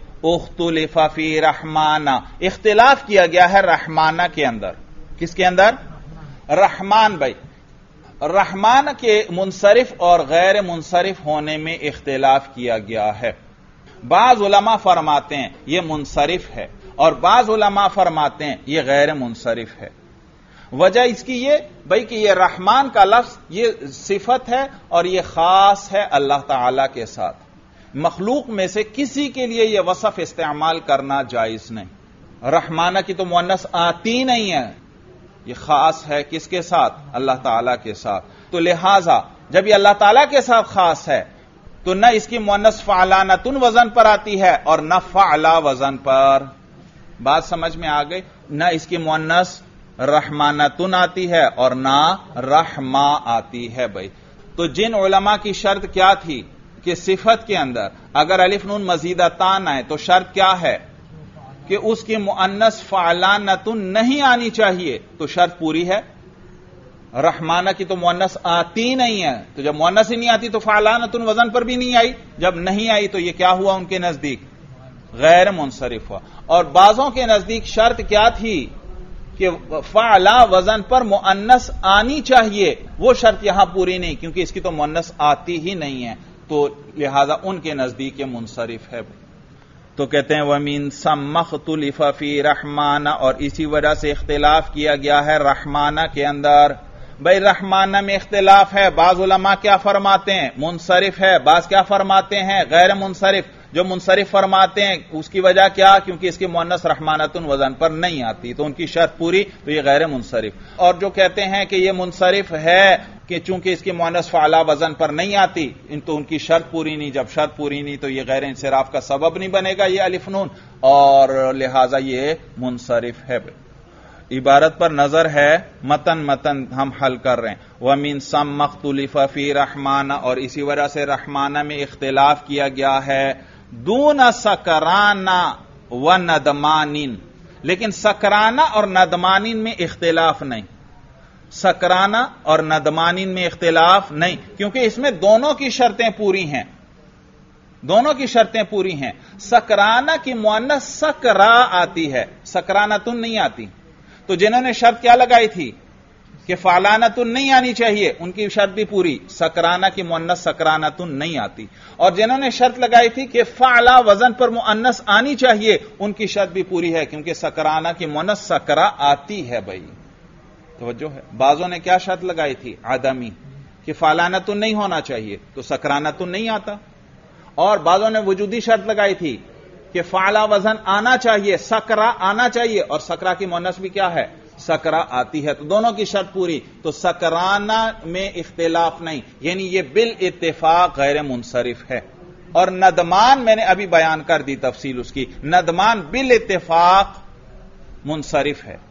اختلف فی رحمانہ اختلاف کیا گیا ہے رحمانہ کے اندر. کس کے اندر؟ رحمان بھائی. رحمان کے منصرف اور غیر منصرف ہونے میں اختلاف کیا گیا ہے. بعض علماء فرماتے ہیں یہ منصرف ہے، اور بعض علماء فرماتے ہیں یہ غیر منصرف ہے. وجہ اس کی یہ بھائی کہ یہ رحمان کا لفظ یہ صفت ہے اور یہ خاص ہے اللہ تعالی کے ساتھ. مخلوق میں سے کسی کے لیے یہ وصف استعمال کرنا جائز نہیں. رحمانہ کی تو مؤنث آتی نہیں ہے، یہ خاص ہے کس کے ساتھ؟ اللہ تعالی کے ساتھ. تو لہذا جب یہ اللہ تعالی کے ساتھ خاص ہے تو نہ اس کی مؤنث فعلانۃ وزن پر آتی ہے اور نہ فعلا وزن پر. بات سمجھ میں آ گئی؟ نہ اس کی مؤنث رحمانتن آتی ہے اور نہ رحما آتی ہے بھائی. تو جن علماء کی شرط کیا تھی کہ صفت کے اندر اگر الف نون مزیدتان آئے تو شرط کیا ہے کہ اس کی مؤنث فعلانتن نہیں آنی چاہیے، تو شرط پوری ہے. رحمانہ کی تو مؤنث آتی نہیں ہے، تو جب مؤنث ہی نہیں آتی تو فعلانتن وزن پر بھی نہیں آئی. جب نہیں آئی تو یہ کیا ہوا ان کے نزدیک؟ غیر منصرف ہوا. اور بعضوں کے نزدیک شرط کیا تھی کہ فعلا وزن پر مؤنث آنی چاہیے، وہ شرط یہاں پوری نہیں کیونکہ اس کی تو مؤنث آتی ہی نہیں ہے، تو لہذا ان کے نزدیک یہ منصرف ہے. تو کہتے ہیں وَمِن ثَمَّ اخْتُلِفَ فِي رحمانہ اور اسی وجہ سے اختلاف کیا گیا ہے رحمانہ کے اندر. بھائی رحمانہ میں اختلاف ہے، بعض علماء کیا فرماتے ہیں؟ منصرف ہے، بعض کیا فرماتے ہیں؟ غیر منصرف. جو منصرف فرماتے ہیں اس کی وجہ کیا؟ کیونکہ اس کی مؤنث رحمانتن وزن پر نہیں آتی، تو ان کی شرط پوری، تو یہ غیر منصرف. اور جو کہتے ہیں کہ یہ منصرف ہے کہ چونکہ اس کی مؤنث فعلا وزن پر نہیں آتی، تو ان کی شرط پوری نہیں. جب شرط پوری نہیں تو یہ غیر انصراف کا سبب نہیں بنے گا یہ الف نون، اور لہذا یہ منصرف ہے. عبارت پر نظر ہے، متن ہم حل کر رہے ہیں. وَمِن ثَمَّ اخْتُلِفَ فِي رحمانہ اور اسی وجہ سے رحمانہ میں اختلاف کیا گیا ہے دون سکرانہ و ندمانین، لیکن سکرانہ اور ندمانین میں اختلاف نہیں. سکرانہ اور ندمانین میں اختلاف نہیں کیونکہ اس میں دونوں کی شرطیں پوری ہیں، دونوں کی شرطیں پوری ہیں. سکرانہ کی مؤنث سکرا آتی ہے، سکرانتن نہیں آتی. تو جنہوں نے شرط کیا لگائی تھی کہ فعلانتن نہیں آنی چاہیے، ان کی شرط بھی پوری. سکرانہ کی مؤنث سکرانتن نہیں آتی. اور جنہوں نے شرط لگائی تھی کہ فعلا وزن پر مؤنث آنی چاہیے، ان کی شرط بھی پوری ہے کیونکہ سکرانہ کی مؤنث سکرا آتی ہے. بھائی توجہ ہے. بعضوں نے کیا شرط لگائی تھی؟ عدمی، کہ فعلانتن نہیں ہونا چاہیے، تو سکرانتن نہیں آتا. اور بعضوں نے وجودی شرط لگائی تھی کہ فعلا وزن آنا چاہیے، سکرا آنا چاہیے، اور سکرا کی مؤنث بھی کیا ہے؟ سکرا آتی ہے. تو دونوں کی شرط پوری. تو سکرانہ میں اختلاف نہیں، یعنی یہ بالاتفاق غیر منصرف ہے. اور ندمان میں نے ابھی بیان کر دی تفصیل اس کی، ندمان بالاتفاق منصرف ہے.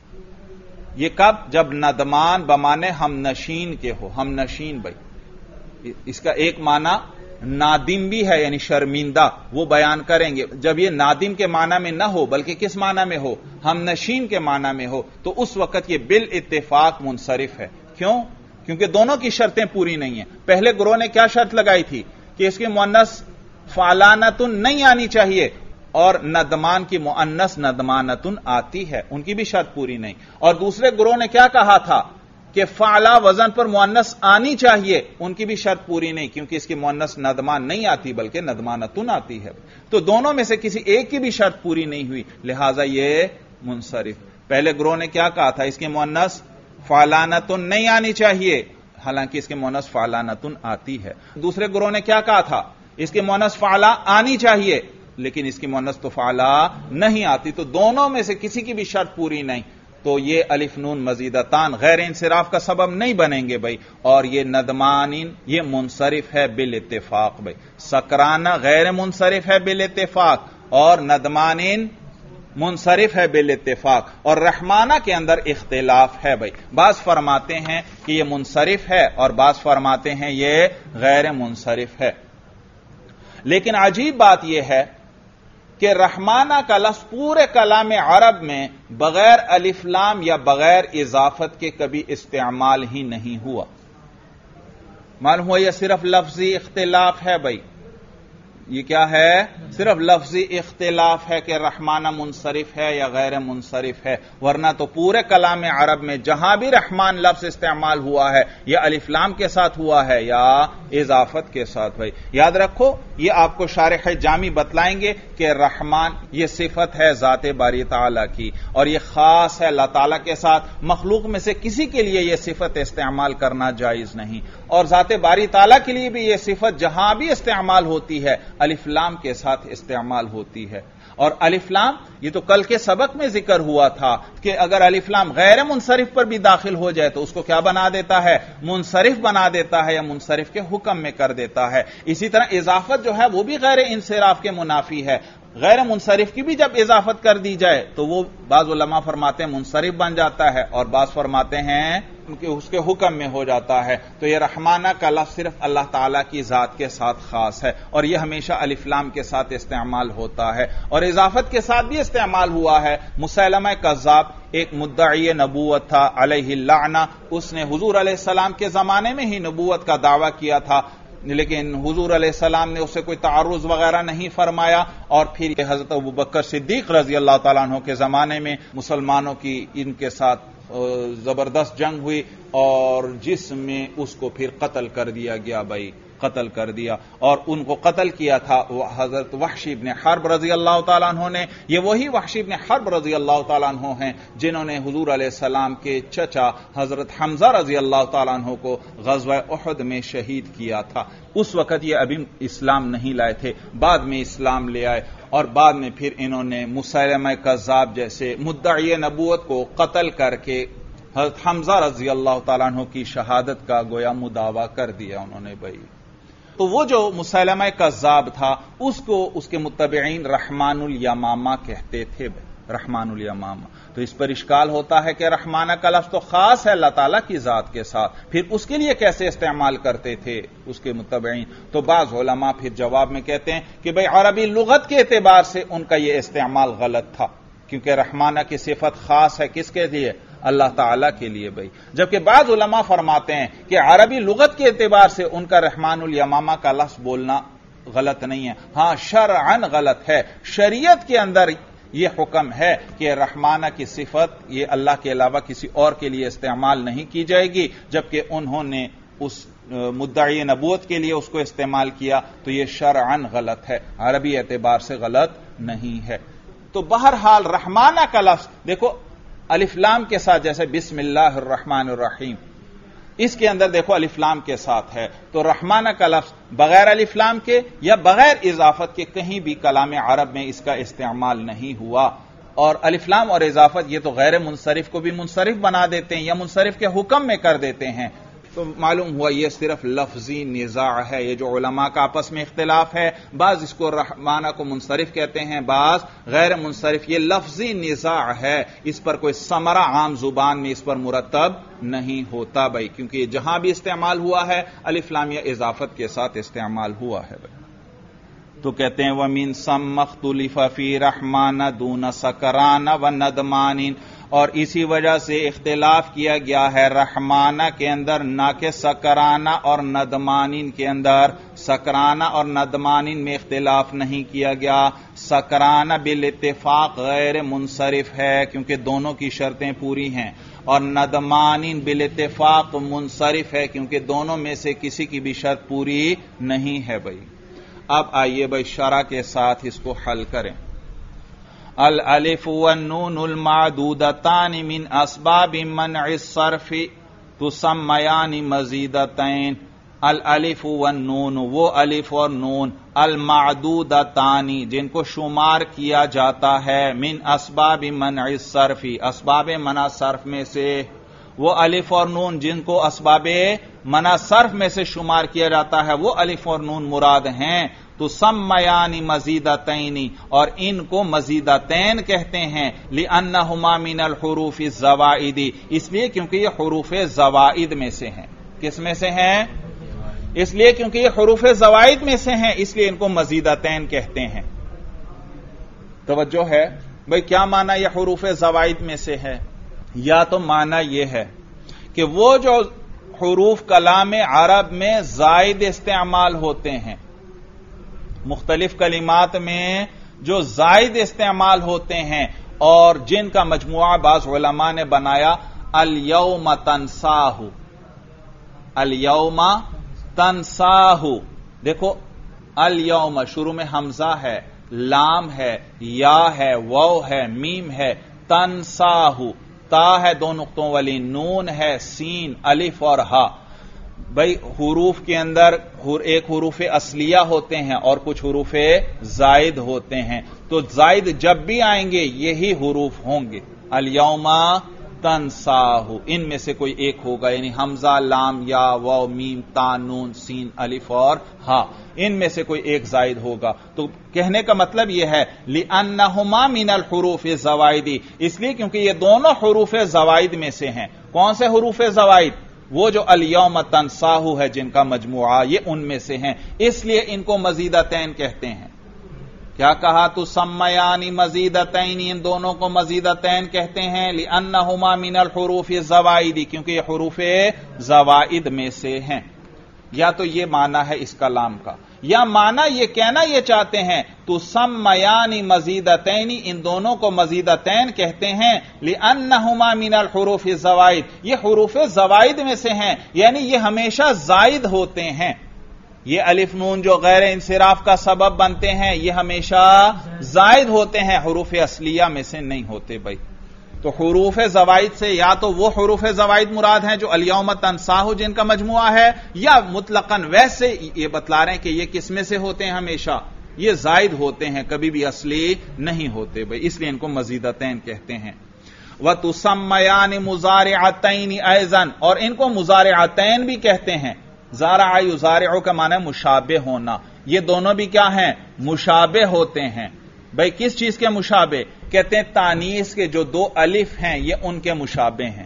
یہ کب؟ جب ندمان بمانے ہم نشین کے ہو. ہم نشین بھائی اس کا ایک معنی نادم بھی ہے یعنی شرمندہ، وہ بیان کریں گے۔ جب یہ نادم کے معنی میں نہ ہو بلکہ کس معنی میں ہو؟ ہم نشین کے معنی میں ہو، تو اس وقت یہ بالاتفاق منصرف ہے۔ کیوں؟ کیونکہ دونوں کی شرطیں پوری نہیں ہیں۔ پہلے گروہ نے کیا شرط لگائی تھی کہ اس کی مؤنث فعلانتن نہیں آنی چاہیے، اور ندمان کی مؤنث ندمانتن آتی ہے، ان کی بھی شرط پوری نہیں۔ اور دوسرے گروہ نے کیا کہا تھا کہ فعلا وزن پر مؤنث آنی چاہیے، ان کی بھی شرط پوری نہیں، کیونکہ اس کی مؤنث ندمان نہیں آتی بلکہ ندمانتن آتی ہے۔ تو دونوں میں سے کسی ایک کی بھی شرط پوری نہیں ہوئی، لہذا یہ منصرف۔ پہلے گروہ نے کیا کہا تھا؟ اس کی مؤنث فعلانتن نہیں آنی چاہیے، حالانکہ اس کی مؤنث فعلانتن آتی ہے۔ دوسرے گروہ نے کیا کہا تھا؟ اس کی مؤنث فعلا آنی چاہیے لیکن اس کی مؤنث تو فعلا نہیں آتی، تو دونوں میں سے کسی کی بھی شرط پوری نہیں، تو یہ الف نون مزیدتان غیر انصراف کا سبب نہیں بنیں گے بھائی، اور یہ ندمانین یہ منصرف ہے بالاتفاق بھائی۔ سکرانہ غیر منصرف ہے بالاتفاق، اور ندمانین منصرف ہے بالاتفاق، اور رحمانہ کے اندر اختلاف ہے بھائی، بعض فرماتے ہیں کہ یہ منصرف ہے اور بعض فرماتے ہیں یہ غیر منصرف ہے۔ لیکن عجیب بات یہ ہے کہ رحمانہ کا لفظ پورے کلام عرب میں بغیر الف لام یا بغیر اضافت کے کبھی استعمال ہی نہیں ہوا۔ معلوم ہوا یہ صرف لفظی اختلاف ہے بھائی، یہ کیا ہے؟ صرف لفظی اختلاف ہے کہ رحمانہ منصرف ہے یا غیر منصرف ہے، ورنہ تو پورے کلام عرب میں جہاں بھی رحمان لفظ استعمال ہوا ہے یا الف لام کے ساتھ ہوا ہے یا اضافت کے ساتھ بھائی۔ یاد رکھو، یہ آپ کو شارح جامی بتلائیں گے کہ رحمان یہ صفت ہے ذات باری تعالیٰ کی، اور یہ خاص ہے اللہ تعالیٰ کے ساتھ، مخلوق میں سے کسی کے لیے یہ صفت استعمال کرنا جائز نہیں، اور ذات باری تعالیٰ کے لیے بھی یہ صفت جہاں بھی استعمال ہوتی ہے الف لام کے ساتھ استعمال ہوتی ہے۔ اور الف لام یہ تو کل کے سبق میں ذکر ہوا تھا کہ اگر الف لام غیر منصرف پر بھی داخل ہو جائے تو اس کو کیا بنا دیتا ہے؟ منصرف بنا دیتا ہے یا منصرف کے حکم میں کر دیتا ہے۔ اسی طرح اضافت جو ہے وہ بھی غیر انصراف کے منافی ہے، غیر منصرف کی بھی جب اضافت کر دی جائے تو وہ بعض علماء فرماتے ہیں منصرف بن جاتا ہے، اور بعض فرماتے ہیں کہ اس کے حکم میں ہو جاتا ہے۔ تو یہ رحمانہ کا لفظ صرف اللہ تعالیٰ کی ذات کے ساتھ خاص ہے، اور یہ ہمیشہ الف لام کے ساتھ استعمال ہوتا ہے، اور اضافت کے ساتھ بھی استعمال ہوا ہے۔ مسیلمہ کذاب ایک مدعی نبوت تھا علیہ اللعنہ، اس نے حضور علیہ السلام کے زمانے میں ہی نبوت کا دعویٰ کیا تھا، لیکن حضور علیہ السلام نے اسے کوئی تعرض وغیرہ نہیں فرمایا، اور پھر حضرت ابوبکر صدیق رضی اللہ تعالیٰ عنہ کے زمانے میں مسلمانوں کی ان کے ساتھ زبردست جنگ ہوئی، اور جس میں اس کو پھر قتل کر دیا گیا بھائی، قتل کر دیا، اور ان کو قتل کیا تھا حضرت وحشی بن حرب رضی اللہ تعالیٰ عنہ نے۔ یہ وہی وحشی بن حرب رضی اللہ تعالیٰ عنہ ہیں جنہوں نے حضور علیہ السلام کے چچا حضرت حمزہ رضی اللہ تعالیٰ عنہ کو غزوہ احد میں شہید کیا تھا۔ اس وقت یہ ابھی اسلام نہیں لائے تھے، بعد میں اسلام لے آئے، اور بعد میں پھر انہوں نے مسیلمہ کذاب جیسے مدعی نبوت کو قتل کر کے حضرت حمزہ رضی اللہ تعالیٰ عنہ کی شہادت کا گویا مداوا کر دیا انہوں نے بھائی۔ تو وہ جو مسیلمہ کذاب تھا اس کو اس کے متبعین رحمان الیمامہ کہتے تھے، رحمان الیمامہ۔ تو اس پر اشکال ہوتا ہے کہ رحمانہ کا لفظ تو خاص ہے اللہ تعالیٰ کی ذات کے ساتھ، پھر اس کے لیے کیسے استعمال کرتے تھے اس کے متبعین؟ تو بعض علماء پھر جواب میں کہتے ہیں کہ بھئی عربی لغت کے اعتبار سے ان کا یہ استعمال غلط تھا، کیونکہ رحمانہ کی صفت خاص ہے کس کے لیے؟ اللہ تعالیٰ کے لیے بھائی۔ جبکہ بعض علماء فرماتے ہیں کہ عربی لغت کے اعتبار سے ان کا رحمان الیمامہ کا لفظ بولنا غلط نہیں ہے، ہاں شرعاً غلط ہے، شریعت کے اندر یہ حکم ہے کہ رحمانہ کی صفت یہ اللہ کے علاوہ کسی اور کے لیے استعمال نہیں کی جائے گی، جبکہ انہوں نے اس مدعی نبوت کے لیے اس کو استعمال کیا تو یہ شرعاً غلط ہے، عربی اعتبار سے غلط نہیں ہے۔ تو بہرحال رحمانہ کا لفظ دیکھو الف لام کے ساتھ، جیسے بسم اللہ الرحمن الرحیم، اس کے اندر دیکھو الف لام کے ساتھ ہے، تو رحمانہ کا لفظ بغیر الف لام کے یا بغیر اضافت کے کہیں بھی کلام عرب میں اس کا استعمال نہیں ہوا، اور الف لام اور اضافت یہ تو غیر منصرف کو بھی منصرف بنا دیتے ہیں یا منصرف کے حکم میں کر دیتے ہیں۔ تو معلوم ہوا یہ صرف لفظی نزاع ہے. یہ جو علماء کا آپس میں اختلاف ہے، بعض اس کو رحمانہ کو منصرف کہتے ہیں، بعض غیر منصرف. یہ لفظی نزاع ہے، اس پر کوئی ثمرہ عام زبان میں اس پر مرتب نہیں ہوتا بھائی، کیونکہ یہ جہاں بھی استعمال ہوا ہے الف لام یا اضافت کے ساتھ استعمال ہوا ہے بھائی. تو کہتے ہیں وَمِن ثَمَّ اخْتُلِفَ فِي رَحْمَانَ دُونَ سَكْرَانَ وَنَدْمَانٍ، اور اسی وجہ سے اختلاف کیا گیا ہے رحمانہ کے اندر، نہ کہ سکرانہ اور ندمانین کے اندر. سکرانہ اور ندمانین میں اختلاف نہیں کیا گیا. سکرانہ بالاتفاق غیر منصرف ہے کیونکہ دونوں کی شرطیں پوری ہیں، اور ندمانین بالاتفاق منصرف ہے کیونکہ دونوں میں سے کسی کی بھی شرط پوری نہیں ہے بھائی. اب آئیے بھائی شرح کے ساتھ اس کو حل کریں. الالف والنون المعدودتان من اسباب منع الصرف تسمیان مزیدتین. الالف والنون، وہ الف اور نون، المعدودتان جن کو شمار کیا جاتا ہے، من اسباب منع الصرف اسباب منع صرف میں سے. وہ الف اور نون جن کو اسباب منع صرف میں سے شمار کیا جاتا ہے وہ الف اور نون مراد ہیں. تو سمیان مزیدتین، اور ان کو مزیدتین کہتے ہیں. لأنہما من الحروف الزوائد، اس لیے کیونکہ یہ حروف زوائد میں سے ہیں. کس میں سے ہیں؟ اس لیے کیونکہ یہ حروف زوائد میں سے ہیں، اس لیے ان کو مزیدتین کہتے ہیں. توجہ ہے بھئی، کیا معنی یہ حروف زوائد میں سے ہے؟ یا تو معنی یہ ہے کہ وہ جو حروف کلام عرب میں زائد استعمال ہوتے ہیں، مختلف کلمات میں جو زائد استعمال ہوتے ہیں اور جن کا مجموعہ بعض علماء نے بنایا الیوم تنساہ. الیوم تنساہ، دیکھو الیوم شروع میں حمزہ ہے، لام ہے، یا ہے، واو ہے، میم ہے. تنساہ تا ہے دو نقطوں والی، نون ہے، سین، الف اور ہا. بھائی حروف کے اندر ایک حروف اصلیہ ہوتے ہیں اور کچھ حروف زائد ہوتے ہیں، تو زائد جب بھی آئیں گے یہی حروف ہوں گے. الیوم تنساہ، ان میں سے کوئی ایک ہوگا، یعنی حمزہ، لام، یا، واو، میم، تا، نون، سین، الف اور ہا، ان میں سے کوئی ایک زائد ہوگا. تو کہنے کا مطلب یہ ہے لِأَنَّهُمَا مِنَ الْحُرُوفِ الزَّوَائِدِ، اس لیے کیونکہ یہ دونوں حروف زوائد میں سے ہیں. کون سے حروف زوائد؟ وہ جو الیوم تنساہ ہے جن کا مجموعہ، یہ ان میں سے ہیں، اس لیے ان کو مزیدتین کہتے ہیں. کیا کہا؟ تو سمیان مزیدتین، ان دونوں کو مزیدتین کہتے ہیں. لِأَنَّهُمَا مِنَ الْحُرُوفِ الزَّوَائِدِ، کیونکہ یہ حروف زوائد میں سے ہیں. یا تو یہ معنی ہے اس کلام کا، یا معنی یہ کہنا یہ چاہتے ہیں تو سمیان مزیدتین، ان دونوں کو مزیدتین کہتے ہیں. لِأَنَّهُمَا مِنَ الْحُرُوفِ الزَّوَائِدِ، یہ حروف زوائد میں سے ہیں، یعنی یہ ہمیشہ زائد ہوتے ہیں. یہ الف نون جو غیر انصراف کا سبب بنتے ہیں یہ ہمیشہ زائد ہوتے ہیں، حروف اصلیہ میں سے نہیں ہوتے بھائی. تو حروف زوائد سے یا تو وہ حروف زوائد مراد ہیں جو الیوم تنساہ جن کا مجموعہ ہے، یا مطلقاً ویسے یہ بتلا رہے ہیں کہ یہ کس میں سے ہوتے ہیں، ہمیشہ یہ زائد ہوتے ہیں، کبھی بھی اصلی نہیں ہوتے بھائی، اس لیے ان کو مزیدتین کہتے ہیں. وَتُسَمَّيَانِ مُضَارِعَتَيْنِ أَيْضًا، اور ان کو مضارعتین بھی کہتے ہیں. زارع یزارع کا معنی ہے مشابہ ہونا، یہ دونوں بھی کیا ہیں؟ مشابہ ہوتے ہیں. بھئی کس چیز کے مشابہ؟ کہتے ہیں تانیث کے جو دو الف ہیں یہ ان کے مشابہ ہیں.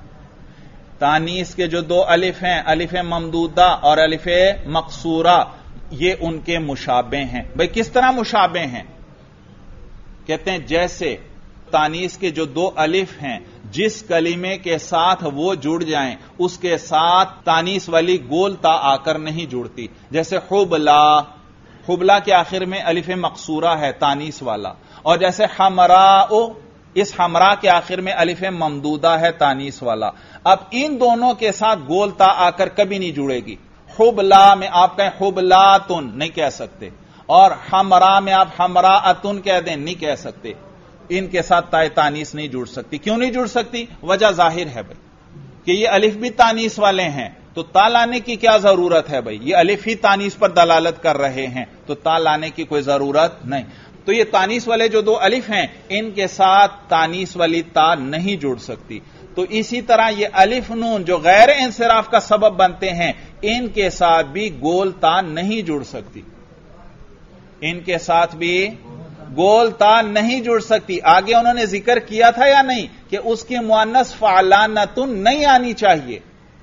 تانیث کے جو دو الف ہیں، الف ممدودہ اور الف مقصورہ، یہ ان کے مشابہ ہیں. بھئی کس طرح مشابہ ہیں؟ کہتے ہیں جیسے تانیث کے جو دو الف ہیں جس کلمے کے ساتھ وہ جڑ جائیں اس کے ساتھ تانیث والی گول تا آ کر نہیں جڑتی. جیسے حبلا، حبلا کے آخر میں الف مقصورہ ہے تانیث والا، اور جیسے حمراء، اس حمراء کے آخر میں الف ممدودہ ہے تانیث والا. اب ان دونوں کے ساتھ گول تا آ کر کبھی نہیں جڑے گی. حبلا میں آپ کہیں حبلاتن نہیں کہہ سکتے، اور حمراء میں آپ حمراءتن کہہ دیں نہیں کہہ سکتے. ان کے ساتھ تائے تانیث نہیں جڑ سکتی. کیوں نہیں جڑ سکتی؟ وجہ ظاہر ہے بھائی کہ یہ الف بھی تانیث والے ہیں، تو تا لانے کی کیا ضرورت ہے بھائی؟ یہ الف ہی تانیث پر دلالت کر رہے ہیں تو تا لانے کی کوئی ضرورت نہیں. تو یہ تانیس والے جو دو الف ہیں ان کے ساتھ تانیس والی تا نہیں جڑ سکتی. تو اسی طرح یہ الف نون جو غیر انصراف کا سبب بنتے ہیں ان کے ساتھ بھی گول تا نہیں جڑ سکتی. ان کے ساتھ بھی گول تا نہیں جڑ سکتی. آگے انہوں نے ذکر کیا تھا یا نہیں کہ اس کی مؤنث فعلانتن نہیں آنی چاہیے،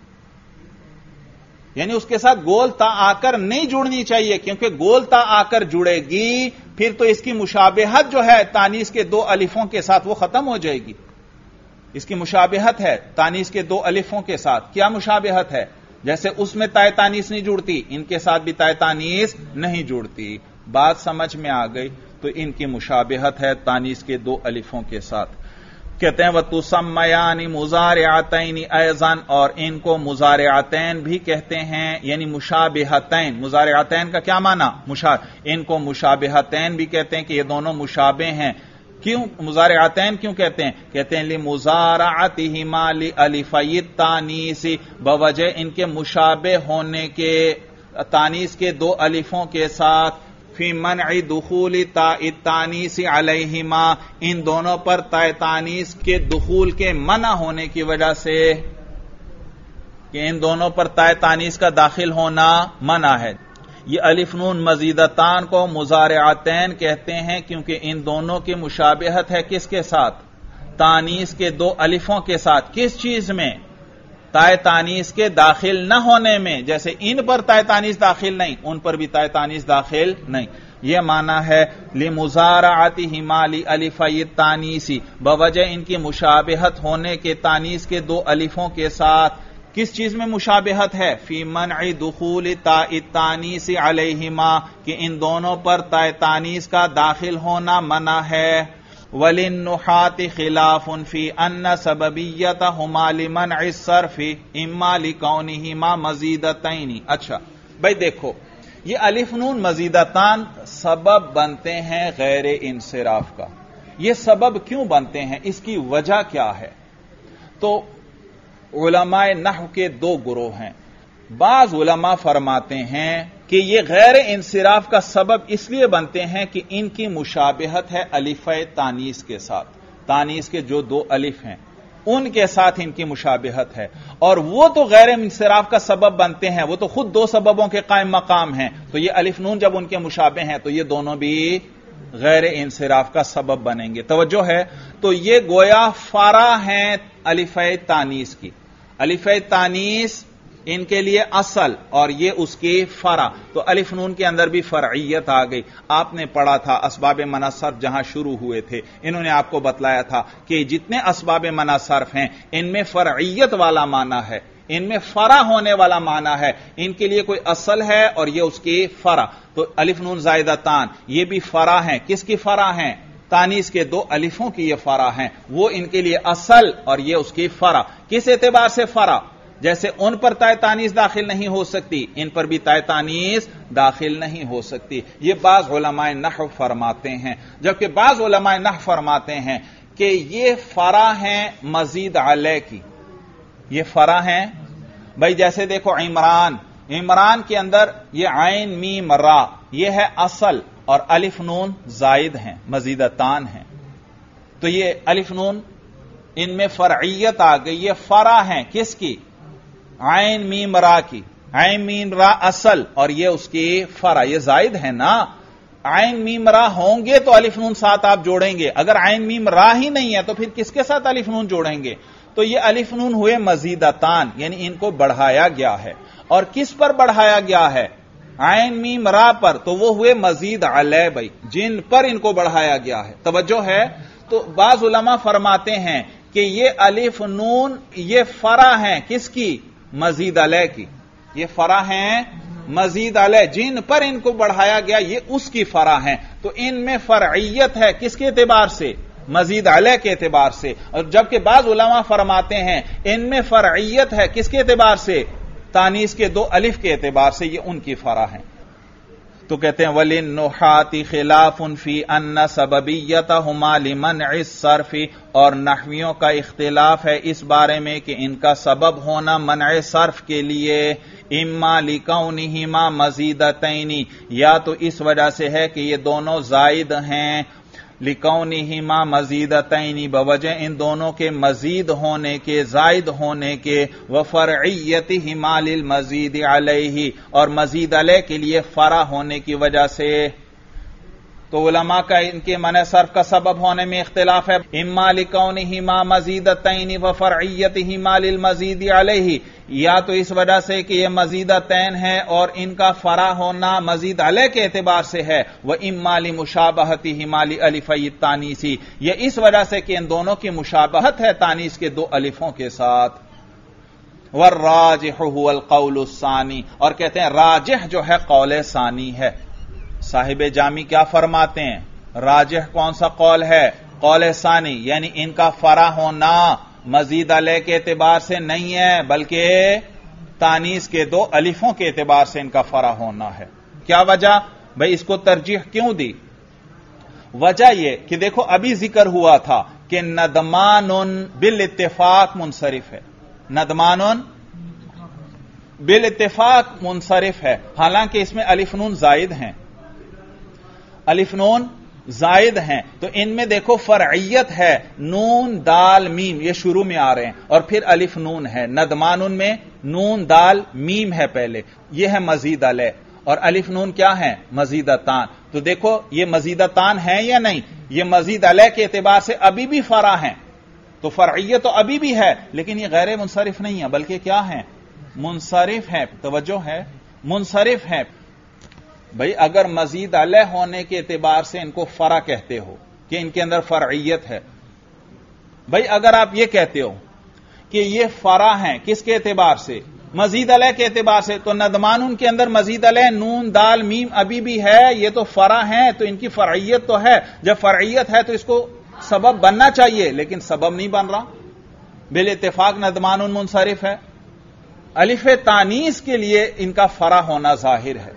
یعنی اس کے ساتھ گول تا آ کر نہیں جڑنی چاہیے، کیونکہ گول تا آ کر جڑے گی پھر تو اس کی مشابہت جو ہے تانیس کے دو الفوں کے ساتھ وہ ختم ہو جائے گی. اس کی مشابہت ہے تانیس کے دو الفوں کے ساتھ. کیا مشابہت ہے؟ جیسے اس میں تائے تانیس نہیں جڑتی، ان کے ساتھ بھی تائے تانیس نہیں جڑتی. بات سمجھ میں آ گئی؟ تو ان کی مشابہت ہے تانیس کے دو الفوں کے ساتھ. کہتے ہیں وَتُسَمَّيَانِ مُضَارِعَتَيْنِ أَيْضًا، اور ان کو مضارعتین بھی کہتے ہیں، یعنی مشابہتین. مضارعتین کا کیا معنی؟ ان کو مشابہتین بھی کہتے ہیں کہ یہ دونوں مشابہ ہیں. کیوں مضارعتین کیوں کہتے ہیں؟ کہتے ہیں لِمُضَارَعَتِهِمَا لِأَلِفَيِ التَّانِيسِ، بوجہ ان کے مشابہ ہونے کے تانیس کے دو الفوں کے ساتھ. فی منع دخول تاء التانیس علیہما، ان دونوں پر تاء تانیس کے دخول کے منع ہونے کی وجہ سے، کہ ان دونوں پر تاء تانیس کا داخل ہونا منع ہے. یہ الف نون مزیدتان کو مضارعتین کہتے ہیں کیونکہ ان دونوں کی مشابہت ہے کس کے ساتھ؟ تانیس کے دو الفوں کے ساتھ. کس چیز میں؟ تائے تانیس کے داخل نہ ہونے میں. جیسے ان پر تائے تانیس داخل نہیں، ان پر بھی تائے تانیس داخل نہیں. یہ معنی ہے لِمُضَارَعَتِهِمَا لِأَلِفَيِ التَّانِيسِ، بوجہ ان کی مشابہت ہونے کے تانیس کے دو الفوں کے ساتھ. کس چیز میں مشابہت ہے؟ فی منع دخول تاء التانیس علیہما، کہ ان دونوں پر تائے تانیس کا داخل ہونا منع ہے. وَلِلنُّحَاةِ خِلَافٌ فِي أَنَّ سَبَبِيَّتَهُمَا لِمَنْعِ الصَّرْفِ إِمَّا لِكَوْنِهِمَا مَزِيدَتَيْنِ. اچھا بھائی دیکھو، یہ الف نون مزیدتان سبب بنتے ہیں غیر انصراف کا. یہ سبب کیوں بنتے ہیں؟ اس کی وجہ کیا ہے؟ تو علماء نحو کے دو گروہ ہیں. بعض علماء فرماتے ہیں کہ یہ غیر انصراف کا سبب اس لیے بنتے ہیں کہ ان کی مشابہت ہے الف تانیس کے ساتھ. تانیس کے جو دو الف ہیں ان کے ساتھ ان کی مشابہت ہے، اور وہ تو غیر انصراف کا سبب بنتے ہیں، وہ تو خود دو سببوں کے قائم مقام ہیں. تو یہ الف نون جب ان کے مشابہ ہیں تو یہ دونوں بھی غیر انصراف کا سبب بنیں گے. توجہ ہے؟ تو یہ گویا فرع ہیں الف تانیس کی. الف تانیس ان کے لیے اصل اور یہ اس کی فرع. تو الف نون کے اندر بھی فرعیت آ گئی. آپ نے پڑھا تھا اسباب منع صرف جہاں شروع ہوئے تھے انہوں نے آپ کو بتلایا تھا کہ جتنے اسباب منع صرف ہیں ان میں فرعیت والا معنی ہے، ان میں فرع ہونے والا معنی ہے. ان کے لیے کوئی اصل ہے اور یہ اس کی فرع. تو الف نون زائدتان یہ بھی فرع ہیں. کس کی فرع ہیں؟ تانیس کے دو الفوں کی یہ فرع ہیں. وہ ان کے لیے اصل اور یہ اس کی فرع. کس اعتبار سے فرع؟ جیسے ان پر تائے تانیس داخل نہیں ہو سکتی ان پر بھی تائے تانیس داخل نہیں ہو سکتی. یہ بعض علماء نحو فرماتے ہیں، جبکہ بعض علماء نحو فرماتے ہیں کہ یہ فرع ہیں مزید علیہ کی. یہ فرع ہیں بھائی، جیسے دیکھو عمران کے اندر یہ عین میم را یہ ہے اصل اور الف نون زائد ہیں مزیدتان ہیں. تو یہ الف نون ان میں فرعیت آ گئی. یہ فرع ہیں کس کی؟ عین میم را کی. عین میم را اصل اور یہ اس کی فرع. یہ زائد ہے نا. عین میم را ہوں گے تو الف نون ساتھ آپ جوڑیں گے. اگر عین میم را ہی نہیں ہے تو پھر کس کے ساتھ الف نون جوڑیں گے؟ تو یہ الف نون ہوئے مزیدتان، یعنی ان کو بڑھایا گیا ہے. اور کس پر بڑھایا گیا ہے؟ عین میم را پر. تو وہ ہوئے مزید علیہ بھائی، جن پر ان کو بڑھایا گیا ہے. توجہ ہے؟ تو بعض علماء فرماتے ہیں کہ یہ الف نون یہ فرع ہیں کس کی؟ مزید علیہ کی. یہ فرع ہیں مزید علیہ، جن پر ان کو بڑھایا گیا یہ اس کی فرع ہیں. تو ان میں فرعیت ہے کس کے اعتبار سے؟ مزید علیہ کے اعتبار سے. اور جبکہ بعض علماء فرماتے ہیں ان میں فرعیت ہے کس کے اعتبار سے؟ تانیس کے دو الف کے اعتبار سے. یہ ان کی فرع ہیں. تو کہتے ہیں وَلِلنُّحَاةِ خِلَافٌ فِي أَنَّ سَبَبِيَّتَهُمَا لِمَنْعِ الصَّرْفِ، اور نحویوں کا اختلاف ہے اس بارے میں کہ ان کا سبب ہونا منع صرف کے لیے اما لِكَوْنِهِمَا مَزِيدَتَيْنِ، یا تو اس وجہ سے ہے کہ یہ دونوں زائد ہیں، لِكَوْنِهِمَا مَزِيدَتَيْنِ بوجہ ان دونوں کے مزید ہونے کے، زائد ہونے کے، وَفَرْعِيَّتِهِمَا لِلْمَزِيدِ عَلَيْهِ، اور مزید علیہ کے لیے فرع ہونے کی وجہ سے۔ تو علماء کا ان کے منع صرف کا سبب ہونے میں اختلاف ہے، اما لِكَوْنِهِمَا مَزِيدَتَيْنِ وَفَرْعِيَّتِهِمَا لِلْمَزِيدِ عَلَيْهِ، یا تو اس وجہ سے کہ یہ مزیدتین ہے اور ان کا فرع ہونا مزید علیہ کے اعتبار سے ہے، وَإِمَّا لِمُشَابَهَتِهِمَا لِأَلِفَيِ التَّانِيثِ، یہ اس وجہ سے کہ ان دونوں کی مشابہت ہے تانیث کے دو الفوں کے ساتھ۔ وَالرَّاجِحُ هُوَ الْقَوْلُ الثَّانِي، اور کہتے ہیں راجح جو ہے قول ثانی ہے۔ صاحب جامی کیا فرماتے ہیں؟ راجح کون سا قول ہے؟ قول ثانی، یعنی ان کا فرع ہونا مزید علیہ کے اعتبار سے نہیں ہے بلکہ تانیث کے دو الفوں کے اعتبار سے ان کا فرع ہونا ہے۔ کیا وجہ؟ بھئی اس کو ترجیح کیوں دی؟ وجہ یہ کہ دیکھو ابھی ذکر ہوا تھا کہ ندمان بالاتفاق منصرف ہے، ندمان بالاتفاق منصرف ہے، حالانکہ اس میں الف نون زائد ہیں، الف نون زائد ہیں، تو ان میں دیکھو فرعیت ہے، نون دال میم یہ شروع میں آ رہے ہیں، اور پھر الف نون ہے، ندمان میں نون دال میم ہے پہلے، یہ ہے مزید علیہ، اور الف نون کیا ہے؟ مزیدتان۔ تو دیکھو یہ مزیدتان ہیں یا نہیں؟ یہ مزید علیہ کے اعتبار سے ابھی بھی فرع ہیں، تو فرعیت تو ابھی بھی ہے لیکن یہ غیر منصرف نہیں ہے بلکہ کیا ہے؟ منصرف ہے۔ توجہ ہے، منصرف ہے۔ بھئی اگر مزید علیہ ہونے کے اعتبار سے ان کو فرع کہتے ہو کہ ان کے اندر فرعیت ہے، بھئی اگر آپ یہ کہتے ہو کہ یہ فرع ہیں کس کے اعتبار سے؟ مزید علیہ کے اعتبار سے، تو ندمان ان کے اندر مزید علیہ نون دال میم ابھی بھی ہے، یہ تو فرع ہیں، تو ان کی فرعیت تو ہے، جب فرعیت ہے تو اس کو سبب بننا چاہیے لیکن سبب نہیں بن رہا، بالاتفاق ندمان منصرف ہے۔ الف تانیث کے لیے ان کا فرع ہونا ظاہر ہے،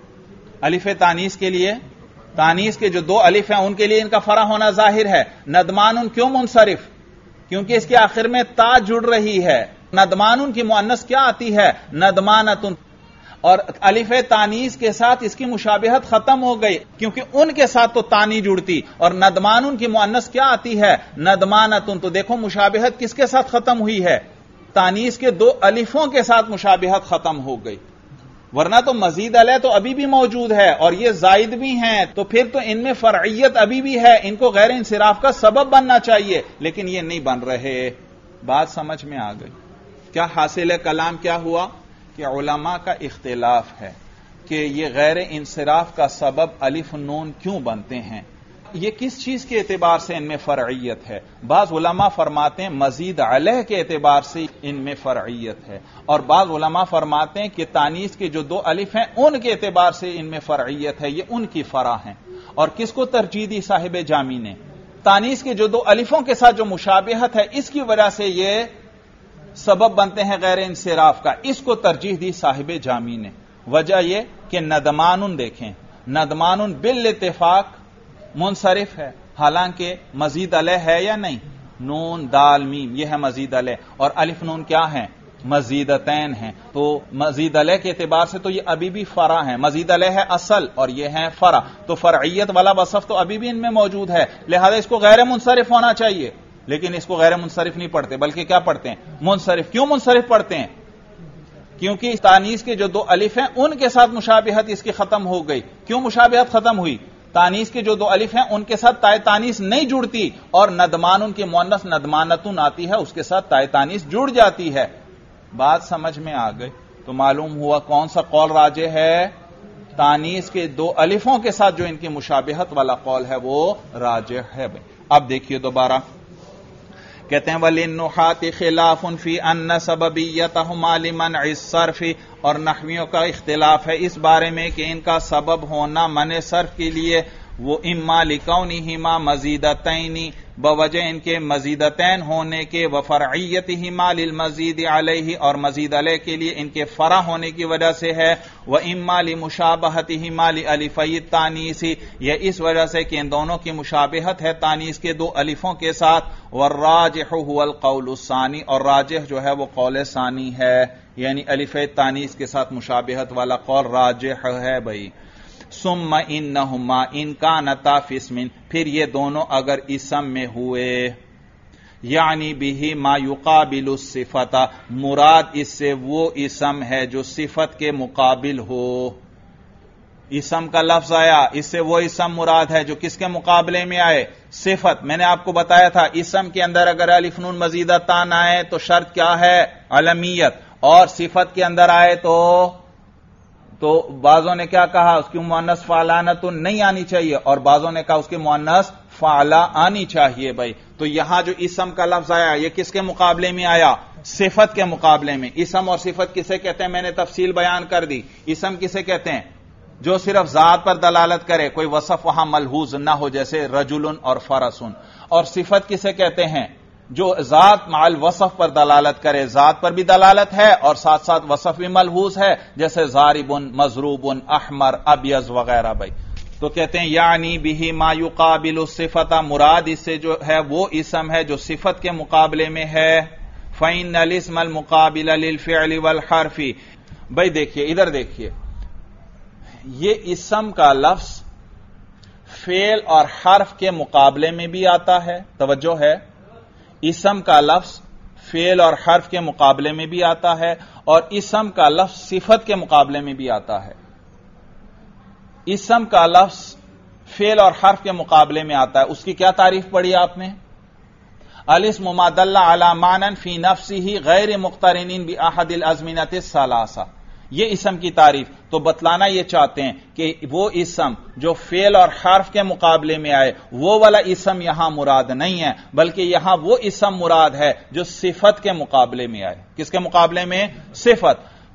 الف تانیث کے لیے، تانیث کے جو دو الف ہیں ان کے لیے ان کا فرع ہونا ظاہر ہے۔ ندمان کیوں منصرف؟ کیونکہ اس کے آخر میں تا جڑ رہی ہے، ندمان کی مؤنث کیا آتی ہے؟ ندمانتن، اور الف تانیث کے ساتھ اس کی مشابہت ختم ہو گئی کیونکہ ان کے ساتھ تو تانی جڑتی، اور ندمان کی مؤنث کیا آتی ہے؟ ندمانتن۔ تو دیکھو مشابہت کس کے ساتھ ختم ہوئی ہے؟ تانیث کے دو الفوں کے ساتھ مشابہت ختم ہو گئی، ورنہ تو مزید علیہ تو ابھی بھی موجود ہے اور یہ زائد بھی ہیں، تو پھر تو ان میں فرعیت ابھی بھی ہے، ان کو غیر انصراف کا سبب بننا چاہیے لیکن یہ نہیں بن رہے۔ بات سمجھ میں آ گئی؟ کیا حاصل کلام کیا ہوا؟ کہ علماء کا اختلاف ہے کہ یہ غیر انصراف کا سبب الف نون کیوں بنتے ہیں، یہ کس چیز کے اعتبار سے ان میں فرعیت ہے۔ بعض علماء فرماتے ہیں مزید علیہ کے اعتبار سے ان میں فرعیت ہے، اور بعض علماء فرماتے ہیں کہ تانیث کے جو دو الف ہیں ان کے اعتبار سے ان میں فرعیت ہے، یہ ان کی فرع ہیں۔ اور کس کو ترجیح دی صاحب جامی نے؟ تانیث کے جو دو الفوں کے ساتھ جو مشابہت ہے اس کی وجہ سے یہ سبب بنتے ہیں غیر انصراف کا، اس کو ترجیح دی صاحب جامی نے۔ وجہ یہ کہ ندمان دیکھیں، ندمان بالاتفاق منصرف ہے، حالانکہ مزید علیہ ہے یا نہیں؟ نون دال میم یہ ہے مزید علیہ، اور الف نون کیا ہیں؟ مزیدتین ہیں، تو مزید علیہ کے اعتبار سے تو یہ ابھی بھی فرع ہیں، مزید علیہ ہے اصل اور یہ ہے فرع، تو فرعیت والا وصف تو ابھی بھی ان میں موجود ہے، لہذا اس کو غیر منصرف ہونا چاہیے، لیکن اس کو غیر منصرف نہیں پڑھتے بلکہ کیا پڑھتے ہیں؟ منصرف۔ کیوں منصرف پڑھتے ہیں؟ کیونکہ تانیث کے جو دو الف ہیں ان کے ساتھ مشابہت اس کی ختم ہو گئی۔ کیوں مشابہت ختم ہوئی؟ تانیث کے جو دو الف ہیں ان کے ساتھ تائے تانیث نہیں جڑتی، اور ندمان ان کی مؤنث ندمانتن آتی ہے اس کے ساتھ تائے تانیث جڑ جاتی ہے۔ بات سمجھ میں آ گئی؟ تو معلوم ہوا کون سا قول راجح ہے؟ تانیث کے دو الفوں کے ساتھ جو ان کی مشابہت والا قول ہے وہ راجح ہے۔ اب دیکھیے دوبارہ کہتے ہیں وَلِلنُّحَاةِ خِلَافٌ فِي أَنَّ سَبَبِيَّتَهُمَا لِمَنْعِ الصَّرْفِ، اور نحویوں کا اختلاف ہے اس بارے میں کہ ان کا سبب ہونا منع صرف کے لیے وہ اما لکونہما مزیدتین بوجہ ان کے مزیدتین ہونے کے وفرعیتہما للمزید علیہ اور مزید علیہ کے لیے ان کے فرع ہونے کی وجہ سے ہے، واما لمشابہتہما لالفی التانیث یا اس وجہ سے کہ ان دونوں کی مشابہت ہے تانیث کے دو الفوں کے ساتھ، والراجح هو القول الثانی اور راجح جو ہے وہ قول ثانی ہے، یعنی الف تانیث کے ساتھ مشابہت والا قول راجح ہے بھائی۔ ثم انہما ان کانتا فی اسم پھر یہ دونوں اگر اسم میں ہوئے، یعنی بہ ما یقابل الصفت مراد اس سے وہ اسم ہے جو صفت کے مقابل ہو۔ اسم کا لفظ آیا، اس سے وہ اسم مراد ہے جو کس کے مقابلے میں آئے؟ صفت۔ میں نے آپ کو بتایا تھا اسم کے اندر اگر الف نون مزیدہ تان آئے تو شرط کیا ہے؟ علمیت، اور صفت کے اندر آئے تو بعضوں نے کیا کہا؟ اس کی مؤنث فعلانۃ نہیں آنی چاہیے، اور بعضوں نے کہا اس کی مؤنث فعلا آنی چاہیے بھائی۔ تو یہاں جو اسم کا لفظ آیا یہ کس کے مقابلے میں آیا؟ صفت کے مقابلے میں۔ اسم اور صفت کسے کہتے ہیں؟ میں نے تفصیل بیان کر دی۔ اسم کسے کہتے ہیں؟ جو صرف ذات پر دلالت کرے، کوئی وصف وہاں ملحوظ نہ ہو، جیسے رجل اور فرس۔ اور صفت کسے کہتے ہیں؟ جو ذات مع الوصف پر دلالت کرے، ذات پر بھی دلالت ہے اور ساتھ ساتھ وصف بھی ملحوظ ہے، جیسے ضارب، مضروب، احمر، ابیض وغیرہ بھائی۔ تو کہتے ہیں یعنی بہ ما یقابل الصفت مراد اس سے جو ہے وہ اسم ہے جو صفت کے مقابلے میں ہے۔ فإن الاسم المقابل للفعل والحرف بھائی دیکھیے ادھر دیکھیے، یہ اسم کا لفظ فعل اور حرف کے مقابلے میں بھی آتا ہے، توجہ ہے، اسم کا لفظ فعل اور حرف کے مقابلے میں بھی آتا ہے، اور اسم کا لفظ صفت کے مقابلے میں بھی آتا ہے۔ اسم کا لفظ فعل اور حرف کے مقابلے میں آتا ہے، اس کی کیا تعریف پڑھی آپ نے؟ الاسم ما دل علی معنی فی نفسہ غیر مقترن باحد الازمنۃ الثلاثہ، یہ اسم کی تعریف۔ تو بتلانا یہ چاہتے ہیں کہ وہ اسم جو فعل اور حرف کے مقابلے میں آئے وہ والا اسم یہاں مراد نہیں ہے، بلکہ یہاں وہ اسم مراد ہے جو صفت کے مقابلے میں آئے۔ کس کے مقابلے میں؟ صفت۔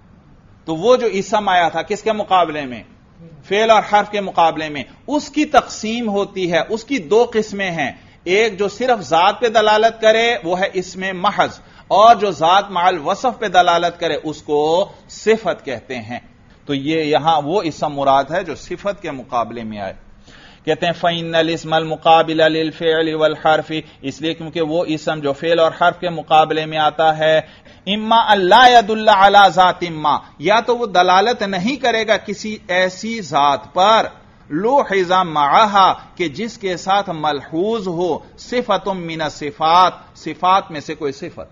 تو وہ جو اسم آیا تھا کس کے مقابلے میں؟ فعل اور حرف کے مقابلے میں، اس کی تقسیم ہوتی ہے، اس کی دو قسمیں ہیں، ایک جو صرف ذات پہ دلالت کرے وہ ہے اسم محض، اور جو ذات مع الوصف پہ دلالت کرے اس کو صفت کہتے ہیں۔ تو یہ یہاں وہ اسم مراد ہے جو صفت کے مقابلے میں آئے۔ کہتے ہیں فَإِنَّ الْإِسْمَ الْمُقَابِلَ لِلْفِعْلِ وَالْحَرْفِ، اس لیے کیونکہ وہ اسم جو فعل اور حرف کے مقابلے میں آتا ہے، اما اللہ يدل علی ذات ما، یا تو وہ دلالت نہیں کرے گا کسی ایسی ذات پر، لوحظ معہا کہ جس کے ساتھ ملحوظ ہو صفت من الصفات، صفات میں سے کوئی صفت۔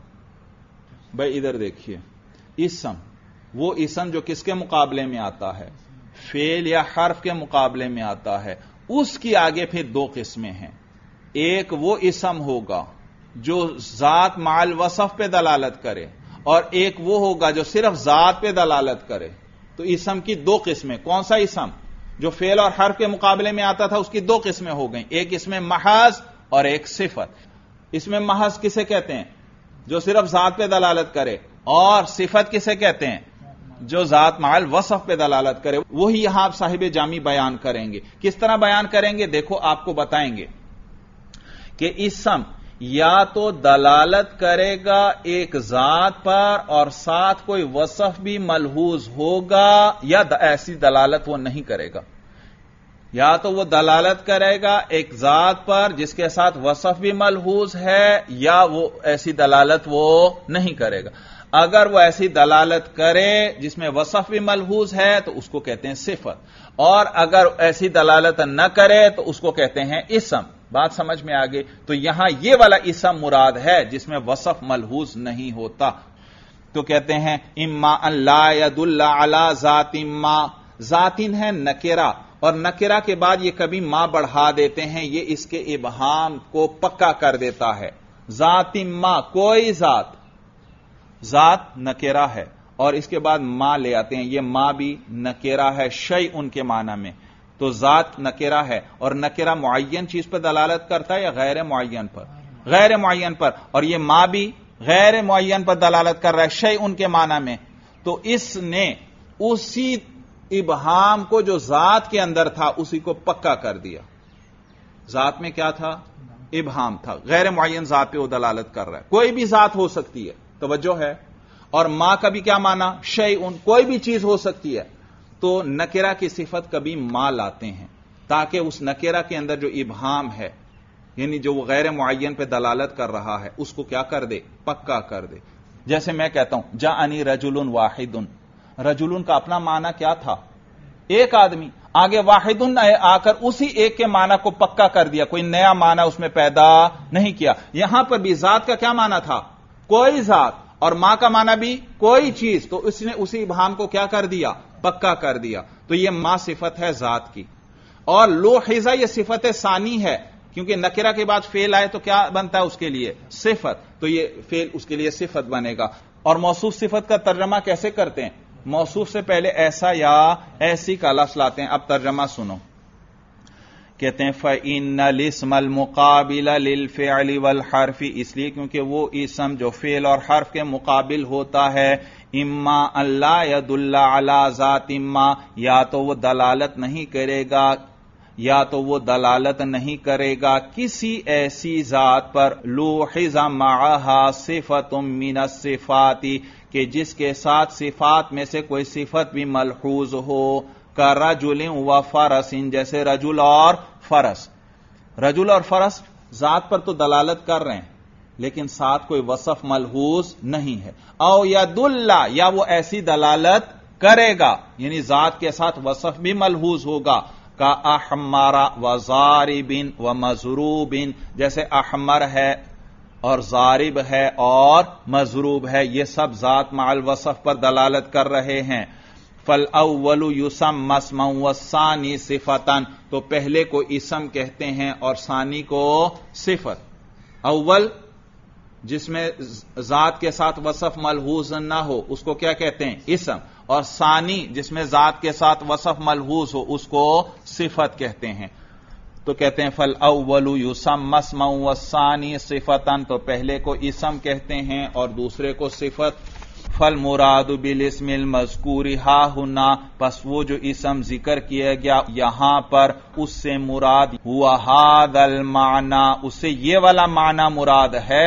بھائی ادھر دیکھیے، اسم وہ اسم جو کس کے مقابلے میں آتا ہے؟ فعل یا حرف کے مقابلے میں آتا ہے، اس کی آگے پھر دو قسمیں ہیں، ایک وہ اسم ہوگا جو ذات مع الوصف پہ دلالت کرے، اور ایک وہ ہوگا جو صرف ذات پہ دلالت کرے۔ تو اسم کی دو قسمیں، کون سا اسم؟ جو فعل اور حرف کے مقابلے میں آتا تھا اس کی دو قسمیں ہو گئیں، ایک اسم محض اور ایک صفت۔ اسم محض کسے کہتے ہیں؟ جو صرف ذات پہ دلالت کرے، اور صفت کسے کہتے ہیں؟ جو ذات مع الوصف پہ دلالت کرے۔ وہی یہاں آپ صاحب جامی بیان کریں گے۔ کس طرح بیان کریں گے؟ دیکھو آپ کو بتائیں گے کہ اسم یا تو دلالت کرے گا ایک ذات پر اور ساتھ کوئی وصف بھی ملحوظ ہوگا، یا ایسی دلالت وہ نہیں کرے گا۔ یا تو وہ دلالت کرے گا ایک ذات پر جس کے ساتھ وصف بھی ملحوظ ہے، یا وہ ایسی دلالت وہ نہیں کرے گا۔ اگر وہ ایسی دلالت کرے جس میں وصف بھی ملحوظ ہے تو اس کو کہتے ہیں صفت، اور اگر ایسی دلالت نہ کرے تو اس کو کہتے ہیں اسم۔ بات سمجھ میں آگے؟ تو یہاں یہ والا اسم مراد ہے جس میں وصف ملحوظ نہیں ہوتا۔ تو کہتے ہیں اما ان لا يدل علی ذات ما، ذاتن ہے نکرہ، اور نکرہ کے بعد یہ کبھی ما بڑھا دیتے ہیں، یہ اس کے ابہام کو پکا کر دیتا ہے۔ ذات ما، کوئی ذات نکرہ ہے، اور اس کے بعد ما لے آتے ہیں، یہ ما بھی نکرہ ہے شیء کے معنی میں۔ تو ذات نکرہ ہے، اور نکرہ معین چیز پر دلالت کرتا ہے یا غیر معین پر؟ غیر معین پر، اور یہ ما بھی غیر معین پر دلالت کر رہا ہے شیء کے معنی میں۔ تو اس نے اسی ابہام کو جو ذات کے اندر تھا اسی کو پکا کر دیا۔ ذات میں کیا تھا؟ ابہام تھا. غیر معین ذات پہ وہ دلالت کر رہا ہے. کوئی بھی ذات ہو سکتی ہے, توجہ ہے. اور ما کا بھی کیا معنی؟ شیء, کوئی بھی چیز ہو سکتی ہے. تو نکرہ کی صفت کبھی ما لاتے ہیں تاکہ اس نکرہ کے اندر جو ابہام ہے, یعنی جو وہ غیر معین پہ دلالت کر رہا ہے, اس کو کیا کر دے؟ پکا کر دے. جیسے میں کہتا ہوں جاءنی رجل واحد, رجل کا اپنا معنی کیا تھا؟ ایک آدمی. آگے واحد آ کر اسی ایک کے معنی کو پکا کر دیا, کوئی نیا معنی اس میں پیدا نہیں کیا. یہاں پر بھی ذات کا کیا معنی تھا؟ کوئی ذات. اور ما کا معنی بھی کوئی چیز. تو اس نے اسی ابہام کو کیا کر دیا؟ پکا کر دیا. تو یہ ما صفت ہے ذات کی. اور لوحظہ یہ صفت ثانی ہے, کیونکہ نکرہ کے بعد فعل آئے تو کیا بنتا ہے اس کے لیے؟ صفت. تو یہ فعل اس کے لیے صفت بنے گا. اور موصوف صفت کا ترجمہ کیسے کرتے ہیں؟ موصوف سے پہلے ایسا یا ایسی کا لفظ لاتے ہیں. اب ترجمہ سنو. کہتے ہیں فَإِنَّ الْإِسْمَ الْمُقَابِلَ لِلْفِعْلِ وَالْحَرْفِ, اس لیے کیونکہ وہ اسم جو فعل اور حرف کے مقابل ہوتا ہے, اما اللہ يدل علی ذات اما, یا تو وہ دلالت نہیں کرے گا کسی ایسی ذات پر, لوحظ معها صفت من الصفات, کہ جس کے ساتھ صفات میں سے کوئی صفت بھی ملحوظ ہو, کا رجل و فرس, جیسے رجل اور فرس. رجل اور فرس ذات پر تو دلالت کر رہے ہیں لیکن ساتھ کوئی وصف ملحوظ نہیں ہے. او یدل, یا وہ ایسی دلالت کرے گا یعنی ذات کے ساتھ وصف بھی ملحوظ ہوگا, کا احمر و ضارب و مضروب, جیسے احمر ہے اور ضارب ہے اور مضروب ہے, یہ سب ذات مع الوصف پر دلالت کر رہے ہیں. فالاول یسمى اسما والثانی صفتا, تو پہلے کو اسم کہتے ہیں اور ثانی کو صفت. اول جس میں ذات کے ساتھ وصف ملحوظ نہ ہو اس کو کیا کہتے ہیں؟ اسم. اور ثانی جس میں ذات کے ساتھ وصف ملحوظ ہو اس کو صفت کہتے ہیں. تو کہتے ہیں فالاول یسمى اسما والثانی صفتا, تو پہلے کو اسم کہتے ہیں اور دوسرے کو صفت. فالمراد بالاسم المذکور ہا ہنا, پس وہ جو اسم ذکر کیا گیا یہاں پر اس سے مراد ہوا ھذا المعنی, اس سے یہ والا معنی مراد ہے.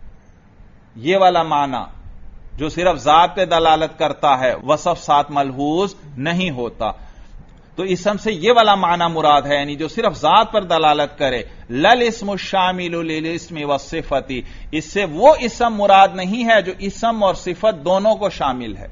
یہ والا معنی جو صرف ذات پہ دلالت کرتا ہے, وصف ساتھ ملحوظ نہیں ہوتا. تو اسم سے یہ والا معنی مراد ہے, یعنی جو صرف ذات پر دلالت کرے. للاسم الشامل للاسم والصفت, اس سے وہ اسم مراد نہیں ہے جو اسم اور صفت دونوں کو شامل ہے.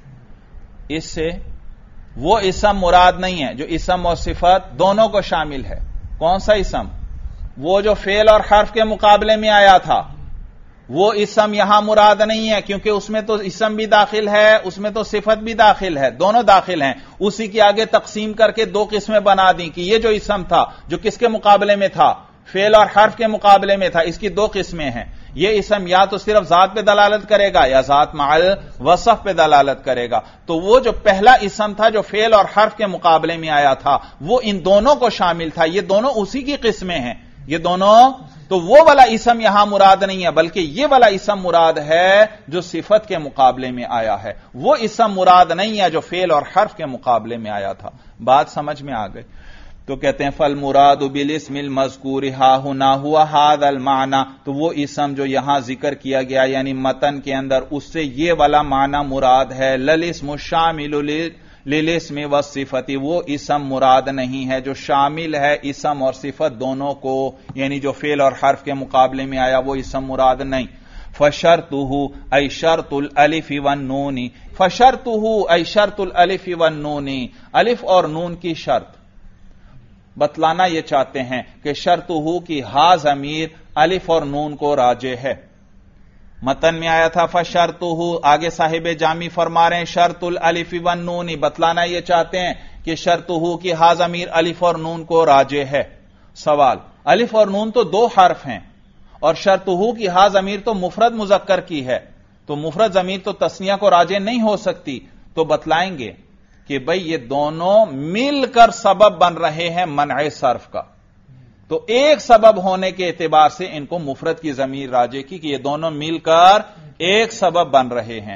اس سے وہ اسم مراد نہیں ہے جو اسم اور صفت دونوں کو شامل ہے. کون سا اسم؟ وہ جو فعل اور حرف کے مقابلے میں آیا تھا, وہ اسم یہاں مراد نہیں ہے, کیونکہ اس میں تو اسم بھی داخل ہے, اس میں تو صفت بھی داخل ہے, دونوں داخل ہیں. اسی کی آگے تقسیم کر کے دو قسمیں بنا دیں کہ یہ جو اسم تھا جو کس کے مقابلے میں تھا؟ فعل اور حرف کے مقابلے میں تھا, اس کی دو قسمیں ہیں. یہ اسم یا تو صرف ذات پہ دلالت کرے گا یا ذات مع الوصف پہ دلالت کرے گا. تو وہ جو پہلا اسم تھا جو فعل اور حرف کے مقابلے میں آیا تھا وہ ان دونوں کو شامل تھا. یہ دونوں اسی کی قسمیں ہیں, یہ دونوں. تو وہ والا اسم یہاں مراد نہیں ہے, بلکہ یہ والا اسم مراد ہے جو صفت کے مقابلے میں آیا ہے. وہ اسم مراد نہیں ہے جو فعل اور حرف کے مقابلے میں آیا تھا. بات سمجھ میں آ گئی؟ تو کہتے ہیں فالمراد بالاسم المذکور ہا ہنا ہوا ھذا المعنی, تو وہ اسم جو یہاں ذکر کیا گیا یعنی متن کے اندر, اس سے یہ والا معنی مراد ہے. للاسم الشامل للاسم والصفت, وہ اسم مراد نہیں ہے جو شامل ہے اسم اور صفت دونوں کو, یعنی جو فعل اور حرف کے مقابلے میں آیا وہ اسم مراد نہیں. فشرطہ ای شرط الالف والنون, فشرطہ ای شرط الالف والنون, الف اور نون کی شرط بتلانا یہ چاہتے ہیں کہ شرطہ کی ہا ضمیر الف اور نون کو راجع ہے. متن میں آیا تھا فشرطہ, آگے صاحب جامی فرما رہے ہیں شرط الالف والنون, بتلانا یہ چاہتے ہیں کہ شرطہ کی ہا ضمیر الف اور نون کو راجع ہے. سوال, الف اور نون تو دو حرف ہیں اور شرطہ کی ہا ضمیر تو مفرد مذکر کی ہے, تو مفرد ضمیر تو تثنیہ کو راجع نہیں ہو سکتی. تو بتلائیں گے کہ بھئی یہ دونوں مل کر سبب بن رہے ہیں منع صرف کا, تو ایک سبب ہونے کے اعتبار سے ان کو مفرد کی ضمیر راجع کی کہ یہ دونوں مل کر ایک سبب بن رہے ہیں.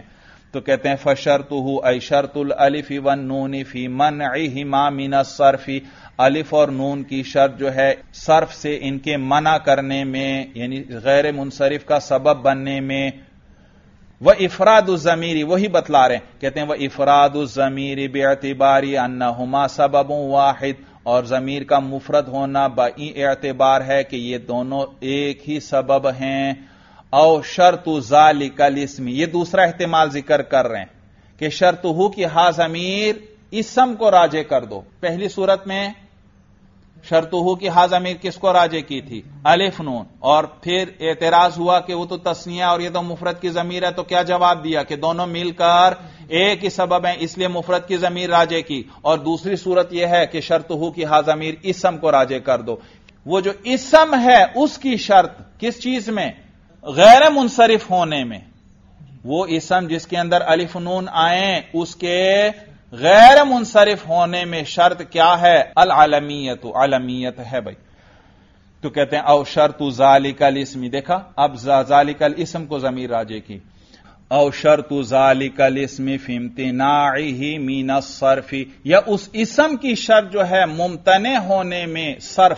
تو کہتے ہیں فشرطہ ای شرط الالف والنون فی منعہما من الصرف، الف اور نون کی شرط جو ہے صرف سے ان کے منع کرنے میں، یعنی غیر منصرف کا سبب بننے میں. وافراد الضمیر، وہی بتلا رہے ہیں، کہتے ہیں وافراد الضمیر باعتبار انہما سبب واحد، اور ضمیر کا مفرد ہونا بئی اعتبار ہے کہ یہ دونوں ایک ہی سبب ہیں. او شرط ذالک الاسم، یہ دوسرا احتمال ذکر کر رہے ہیں کہ شرط ہو کہ ہا ضمیر اسم کو راجع کر دو. پہلی صورت میں شرط ہو کہ ہا ضمیر کس کو راجع کی تھی؟ الف نون، اور پھر اعتراض ہوا کہ وہ تو تثنیہ اور یہ تو مفرد کی ضمیر ہے، تو کیا جواب دیا کہ دونوں مل کر ایک ہی سبب ہیں، اس لیے مفرد کی ضمیر راجع کی. اور دوسری صورت یہ ہے کہ شرط ہو کہ ہا ضمیر اسم کو راجع کر دو. وہ جو اسم ہے اس کی شرط کس چیز میں؟ غیر منصرف ہونے میں. وہ اسم جس کے اندر الف نون آئیں اس کے غیر منصرف ہونے میں شرط کیا ہے؟ العلمیت، علمیت ہے بھائی. تو کہتے ہیں او شرط ذالک الاسم، دیکھا اب ذالک الاسم کو ضمیر راجع کی. او شرط ذالک الاسم فی امتناعہ من الصرف، یا اس اسم کی شرط جو ہے ممتنع ہونے میں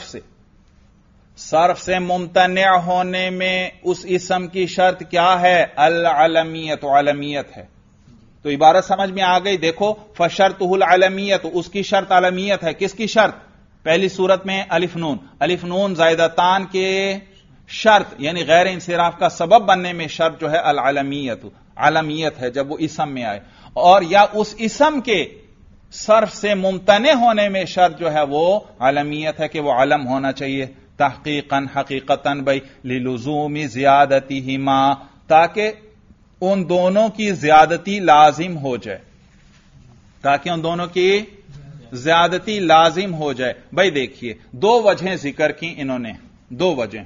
صرف سے ممتنع ہونے میں اس اسم کی شرط کیا ہے؟ العلمیت، علمیت ہے. تو عبارت سمجھ میں آ گئی. دیکھو فشرطہ العلمیت، اس کی شرط علمیت ہے. کس کی شرط؟ پہلی صورت میں الف نون زائدتان کے شرط یعنی غیر انصراف کا سبب بننے میں شرط جو ہے العلمیت، علمیت ہے جب وہ اسم میں آئے. اور یا اس اسم کے صرف سے ممتنع ہونے میں شرط جو ہے وہ علمیت ہے کہ وہ علم ہونا چاہیے. تحقیقاً، حقیقتاً بھائی، للزوم زیادتہما، تاکہ ان دونوں کی زیادتی لازم ہو جائے، تاکہ ان دونوں کی زیادتی لازم ہو جائے. بھائی دیکھیے دو وجہیں ذکر کی انہوں نے، دو وجہیں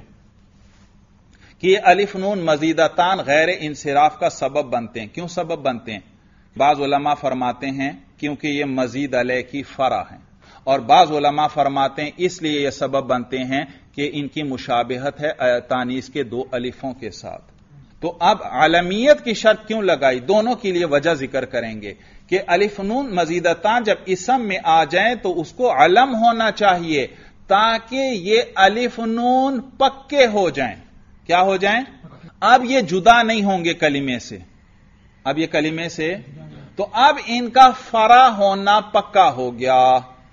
کہ یہ الف نون مزیدتان غیر انصراف کا سبب بنتے ہیں. کیوں سبب بنتے ہیں؟ بعض علماء فرماتے ہیں کیونکہ یہ مزید علیہ کی فرع ہیں، اور بعض علماء فرماتے ہیں اس لیے یہ سبب بنتے ہیں کہ ان کی مشابہت ہے تانیث کے دو الفوں کے ساتھ. تو اب علمیت کی شرط کیوں لگائی؟ دونوں کے لیے وجہ ذکر کریں گے کہ الف نون مزیدتان جب اسم میں آ جائیں تو اس کو علم ہونا چاہیے تاکہ یہ الف نون پکے ہو جائیں. کیا ہو جائیں؟ اب یہ جدا نہیں ہوں گے کلمے سے، اب یہ کلمے سے، تو اب ان کا فرع ہونا پکا ہو گیا.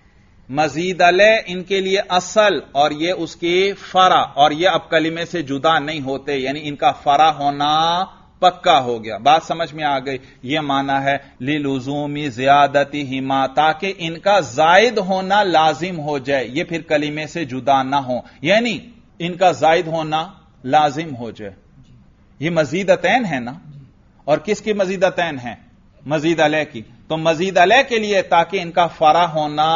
مزید علیہ ان کے لیے اصل اور یہ اس کی فرع، اور یہ اب کلمے سے جدا نہیں ہوتے، یعنی ان کا فرع ہونا پکا ہو گیا. بات سمجھ میں آ گئی؟ یہ معنی ہے للزوم زیادتہما، تاکہ ان کا زائد ہونا لازم ہو جائے، یہ پھر کلمے سے جدا نہ ہو، یعنی ان کا زائد ہونا لازم ہو جائے. یہ مزیدتین ہے نا، اور کس کی مزیدتین ہیں؟ مزید علیہ کی. تو مزید علیہ کے لیے تاکہ ان کا فرع ہونا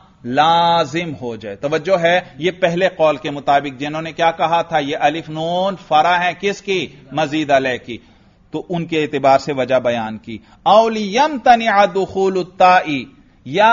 لازم ہو جائے. توجہ ہے، یہ پہلے قول کے مطابق جنہوں نے کیا کہا تھا یہ الف نون فرع ہے کس کی؟ مزید علیہ کی. تو ان کے اعتبار سے وجہ بیان کی. او لیمتنع دخول التاء، یا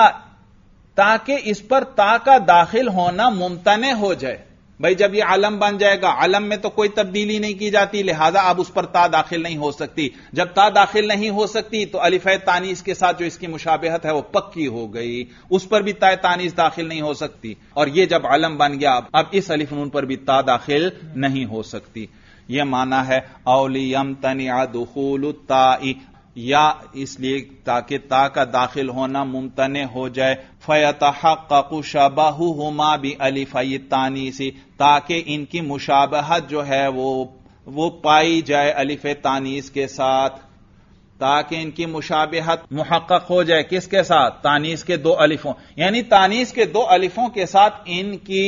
تاکہ اس پر تا کا داخل ہونا ممتنع ہو جائے. بھائی جب یہ علم بن جائے گا، علم میں تو کوئی تبدیلی نہیں کی جاتی، لہذا اب اس پر تا داخل نہیں ہو سکتی. جب تا داخل نہیں ہو سکتی تو الف تانیث کے ساتھ جو اس کی مشابہت ہے وہ پکی ہو گئی، اس پر بھی تا تانیث داخل نہیں ہو سکتی. اور یہ جب علم بن گیا اب اس الف نون پر بھی تا داخل نہیں ہو سکتی. یہ معنی ہے او لیمتنع دخول التاء، یا اس لیے تاکہ تا کا داخل ہونا ممتنع ہو جائے. فیتحقق شبہہما بالفی التانیث، تاکہ ان کی مشابہت جو ہے وہ پائی جائے الف تانیث کے ساتھ، تاکہ ان کی مشابہت محقق ہو جائے. کس کے ساتھ؟ تانیث کے دو الفوں، یعنی تانیث کے دو الفوں کے ساتھ ان کی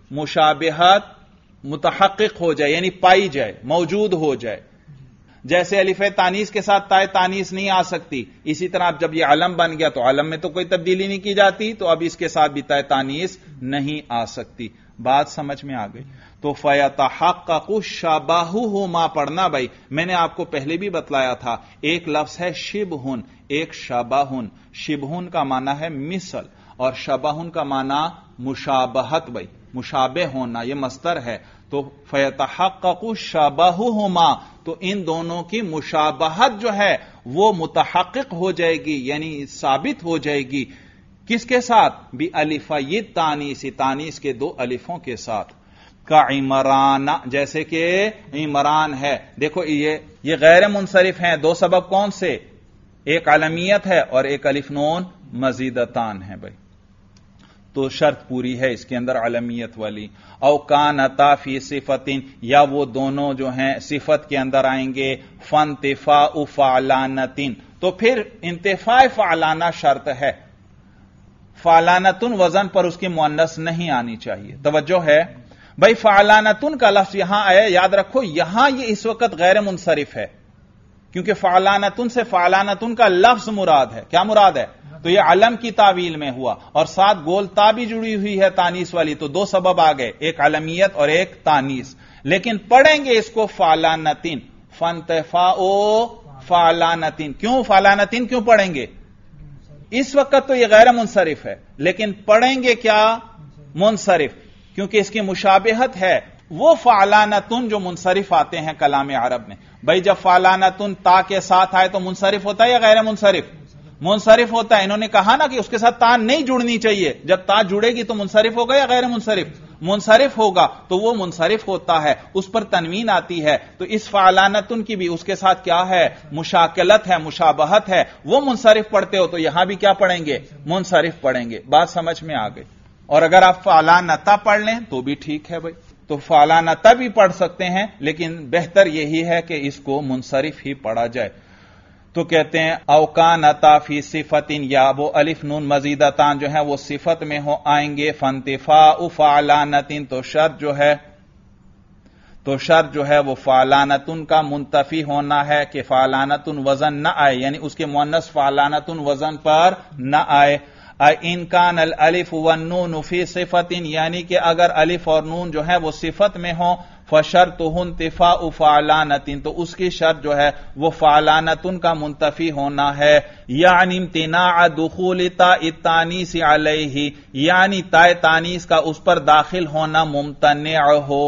مشابہت متحقق ہو جائے، یعنی پائی جائے، موجود ہو جائے. جیسے الف تانیث کے ساتھ تائے تانیث نہیں آ سکتی، اسی طرح اب جب یہ علم بن گیا تو علم میں تو کوئی تبدیلی نہیں کی جاتی، تو اب اس کے ساتھ بھی تائے تانیث نہیں آ سکتی. بات سمجھ میں آ گئی؟ تو فیتحقق شبہہما پڑھنا. بھائی میں نے آپ کو پہلے بھی بتلایا تھا، ایک لفظ ہے شبہن، ایک شبہن. شبہن کا معنی ہے مثل اور شبہن کا معنی مشابہت. بھائی مشابہ ہونا، یہ مصدر ہے، تو فیتحقق شبہہما، تو ان دونوں کی مشابہت جو ہے وہ متحقق ہو جائے گی، یعنی ثابت ہو جائے گی، کس کے ساتھ؟ بِأَلِفَيِّ التَّانِیث، تانیث کے دو الفوں کے ساتھ، کَعِمْرَانَ، جیسے کہ عمران ہے۔ دیکھو یہ غیر منصرف ہیں، دو سبب کون سے؟ ایک علمیت ہے اور ایک الف نون مزیدتان ہے بھائی، تو شرط پوری ہے اس کے اندر علمیت والی۔ او کانتا فی صفت، یا وہ دونوں جو ہیں صفت کے اندر آئیں گے، فانتفاء فعلانۃ، تو پھر انتفاع فعلانہ شرط ہے، فعلانۃ وزن پر اس کی مؤنث نہیں آنی چاہیے۔ توجہ ہے بھائی، فعلانۃ کا لفظ یہاں آیا، یاد رکھو یہاں یہ اس وقت غیر منصرف ہے، کیونکہ فعلانۃ سے فعلانۃ کا لفظ مراد ہے۔ کیا مراد ہے؟ تو یہ علم کی تعویل میں ہوا، اور ساتھ گول تا بھی جڑی ہوئی ہے تانیث والی، تو دو سبب آ گئے، ایک علمیت اور ایک تانیث۔ لیکن پڑھیں گے اس کو فعلانۃ، فانتفاء فعلانۃ۔ کیوں فعلانۃ کیوں پڑھیں گے؟ اس وقت تو یہ غیر منصرف ہے، لیکن پڑھیں گے کیا؟ منصرف، کیونکہ اس کی مشابہت ہے وہ فعلانۃ جو منصرف آتے ہیں کلام عرب میں۔ بھائی جب فعلانۃ تا کے ساتھ آئے تو منصرف ہوتا ہے یا غیر منصرف؟ منصرف ہوتا ہے۔ انہوں نے کہا نا کہ اس کے ساتھ تا نہیں جڑنی چاہیے، جب تا جڑے گی تو منصرف ہوگا یا غیر منصرف؟ منصرف ہوگا، تو وہ منصرف ہوتا ہے، اس پر تنوین آتی ہے۔ تو اس فعلانۃ کی بھی اس کے ساتھ کیا ہے؟ مشاکلت ہے، مشابہت ہے، وہ منصرف پڑھتے ہو تو یہاں بھی کیا پڑھیں گے؟ منصرف پڑھیں گے۔ بات سمجھ میں آ گئی؟ اور اگر آپ فعلانۃ پڑھ لیں تو بھی ٹھیک ہے بھائی، تو فعلانۃ بھی پڑھ سکتے ہیں، لیکن بہتر یہی ہے کہ اس کو منصرف ہی پڑھا جائے۔ تو کہتے ہیں او کانتا فی صفت، یا وہ الف نون مزیدتان جو ہیں وہ صفت میں ہو آئیں گے، فانتفاء فعلانۃ، تو شرط جو ہے وہ فعلانۃ کا منتفی ہونا ہے کہ فعلانۃ وزن نہ آئے، یعنی اس کے مؤنث فعلانۃ وزن پر نہ آئے۔ ان کان الالف والنون فی صفت، یعنی کہ اگر الف اور نون جو ہے وہ صفت میں ہوں، فشرطہ انتفاء فعلانۃ، تو اس کی شرط جو ہے وہ فعلانۃ کا منتفی ہونا ہے، یعنی امتناع دخول تاء التانیث علیہ، یعنی تاء تانیث کا اس پر داخل ہونا ممتنع ہو،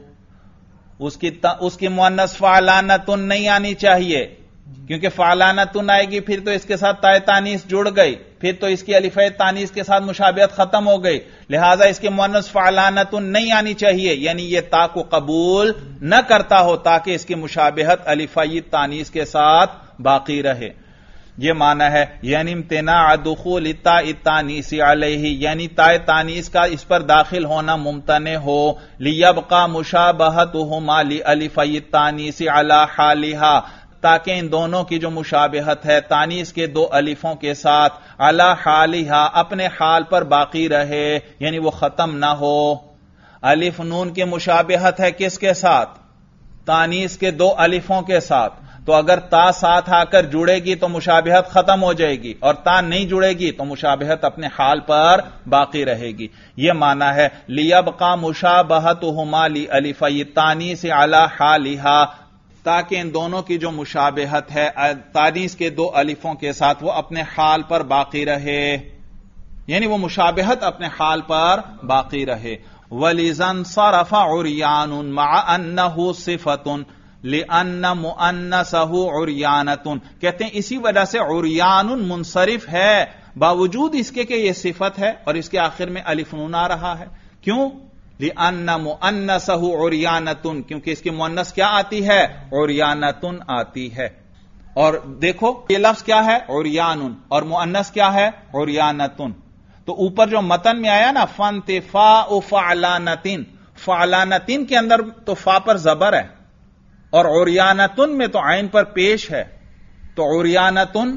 اس کی مؤنث فعلانۃ نہیں آنی چاہیے، کیونکہ فعلانۃ آئے گی پھر تو اس کے ساتھ تاء تانیث جڑ گئی، پھر تو اس کی الف تانیث کے ساتھ مشابہت ختم ہو گئی، لہذا اس کے مؤنث فعلانۃ نہیں آنی چاہیے، یعنی یہ تا کو قبول نہ کرتا ہو تاکہ اس کی مشابہت الف تانیث کے ساتھ باقی رہے۔ یہ معنی ہے، یعنی امتناع دخول تاء التانیث علیہ، یعنی تاء تانیث کا اس پر داخل ہونا ممتنع ہو، لیبقى مشابہتہما لالف التانیث علی حالہا، تاکہ ان دونوں کی جو مشابہت ہے تانیث کے دو الفوں کے ساتھ علی حالہا، اپنے حال پر باقی رہے، یعنی وہ ختم نہ ہو۔ الف نون کی مشابہت ہے کس کے ساتھ؟ تانیث کے دو الفوں کے ساتھ، تو اگر تا ساتھ آ کر جڑے گی تو مشابہت ختم ہو جائے گی، اور تا نہیں جڑے گی تو مشابہت اپنے حال پر باقی رہے گی۔ یہ معنی ہے لیبقى مشابہتہما لالفی التانیث علی حالہا، تاکہ ان دونوں کی جو مشابہت ہے تانیث کے دو الفوں کے ساتھ وہ اپنے حال پر باقی رہے، یعنی وہ مشابہت اپنے حال پر باقی رہے۔ وَلِذَا انصَرَفَ عُرْيَانٌ مَعَ أَنَّهُ صِفَةٌ لِأَنَّ مُؤَنَّثَهُ عُرْيَانَةٌ، کہتے ہیں اسی وجہ سے عُرْيَانٌ منصرف ہے باوجود اس کے کہ یہ صفت ہے اور اس کے آخر میں الف نون آ رہا ہے۔ کیوں؟ لِأَنَّ مُؤَنَّثَهُ عُرْيَانَةٌ، کیونکہ اس کی مؤنث کیا آتی ہے؟ عُرْيَانَةٌ آتی ہے۔ اور دیکھو یہ لفظ کیا ہے؟ عُرْيَانٌ، اور مؤنث کیا ہے؟ عُرْيَانَةٌ۔ تو اوپر جو متن میں آیا نا فانتفاء فعلانۃ، فعلانۃ کے اندر تو فا پر زبر ہے، اور عُرْيَانَةٌ میں تو عین پر پیش ہے، تو عُرْيَانَةٌ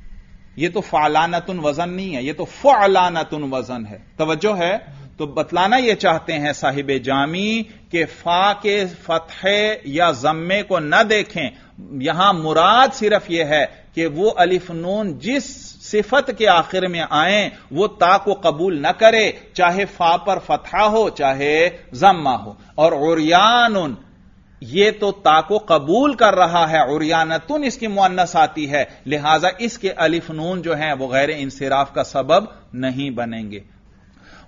یہ تو فعلانۃ وزن نہیں ہے، یہ تو فعلانۃ وزن ہے۔ توجہ ہے؟ تو بتلانا یہ چاہتے ہیں صاحب جامی کہ فا کے فتحے یا ضمے کو نہ دیکھیں، یہاں مراد صرف یہ ہے کہ وہ الف نون جس صفت کے آخر میں آئیں وہ تا کو قبول نہ کرے، چاہے فا پر فتحہ ہو چاہے ضمہ ہو۔ اور عریان یہ تو تا کو قبول کر رہا ہے، عریانتن اس کی مؤنث آتی ہے، لہذا اس کے الف نون جو ہیں وہ غیر انصراف کا سبب نہیں بنیں گے۔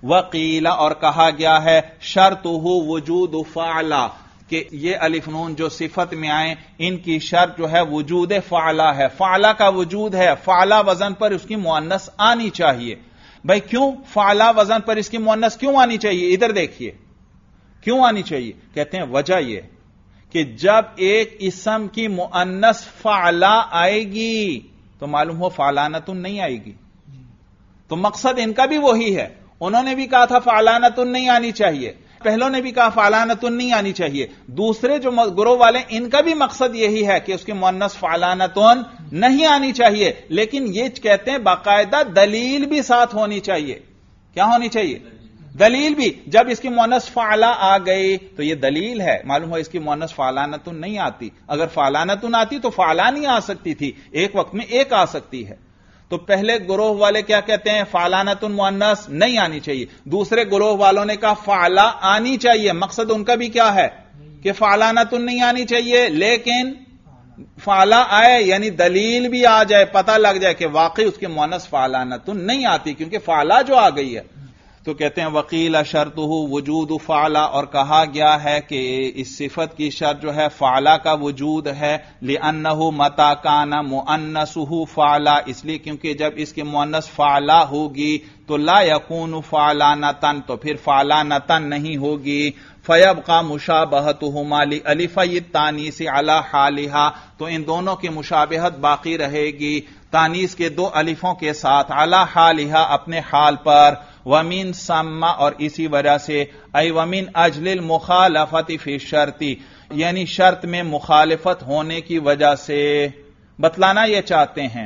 وقیل اور کہا گیا ہے شرطہ وجود فعلا کہ یہ الف نون جو صفت میں آئیں ان کی شرط جو ہے وجود فعلا ہے، فعلا کا وجود ہے، فعلا وزن پر اس کی مؤنث آنی چاہیے۔ بھائی کیوں فعلا وزن پر اس کی مؤنث کیوں آنی چاہیے؟ ادھر دیکھیے کیوں آنی چاہیے؟ کہتے ہیں وجہ یہ کہ جب ایک اسم کی مؤنث فعلا آئے گی تو معلوم ہو فعلانتن نہیں آئے گی، تو مقصد ان کا بھی وہی ہے۔ انہوں نے بھی کہا تھا فعلانتن نہیں آنی چاہیے، پہلوں نے بھی کہا فعلانتن نہیں آنی چاہیے، دوسرے جو گروہ والے ان کا بھی مقصد یہی ہے کہ اس کی مؤنث فعلانتن نہیں آنی چاہیے، لیکن یہ کہتے ہیں باقاعدہ دلیل بھی ساتھ ہونی چاہیے۔ کیا ہونی چاہیے؟ دلیل بھی۔ جب اس کی مؤنث فعلا آ گئی تو یہ دلیل ہے، معلوم ہو اس کی مؤنث فعلانتن نہیں آتی، اگر فعلانتن آتی تو فعلا نہیں آ سکتی تھی، ایک وقت میں ایک آ سکتی ہے۔ تو پہلے گروہ والے کیا کہتے ہیں فعلانتن مؤنث نہیں آنی چاہیے، دوسرے گروہ والوں نے کہا فعلا آنی چاہیے، مقصد ان کا بھی کیا ہے کہ فعلانتن نہیں آنی چاہیے، لیکن فعلا آئے یعنی دلیل بھی آ جائے، پتہ لگ جائے کہ واقعی اس کی مؤنث فعلانتن نہیں آتی کیونکہ فعلا جو آ گئی ہے۔ تو کہتے ہیں وقیل شرطہ وجود فعلا، اور کہا گیا ہے کہ اس صفت کی شرط جو ہے فعلا کا وجود ہے، لأنہ متی کان مؤنثہ فعلا، اس لیے کیونکہ جب اس کی مؤنث فعلا ہوگی تو لا یکون فعلانتن، تو پھر فعلانتن نہیں ہوگی، فیبقى مشابہتہما لالفی التانیث علی حالہا، تو ان دونوں کی مشابہت باقی رہے گی تانیث کے دو الفوں کے ساتھ، علی حالہا اپنے حال پر، ومن ثم اور اسی وجہ سے، ای ومن اجل المخالفت فی الشرط، یعنی شرط میں مخالفت ہونے کی وجہ سے بتلانا یہ چاہتے ہیں۔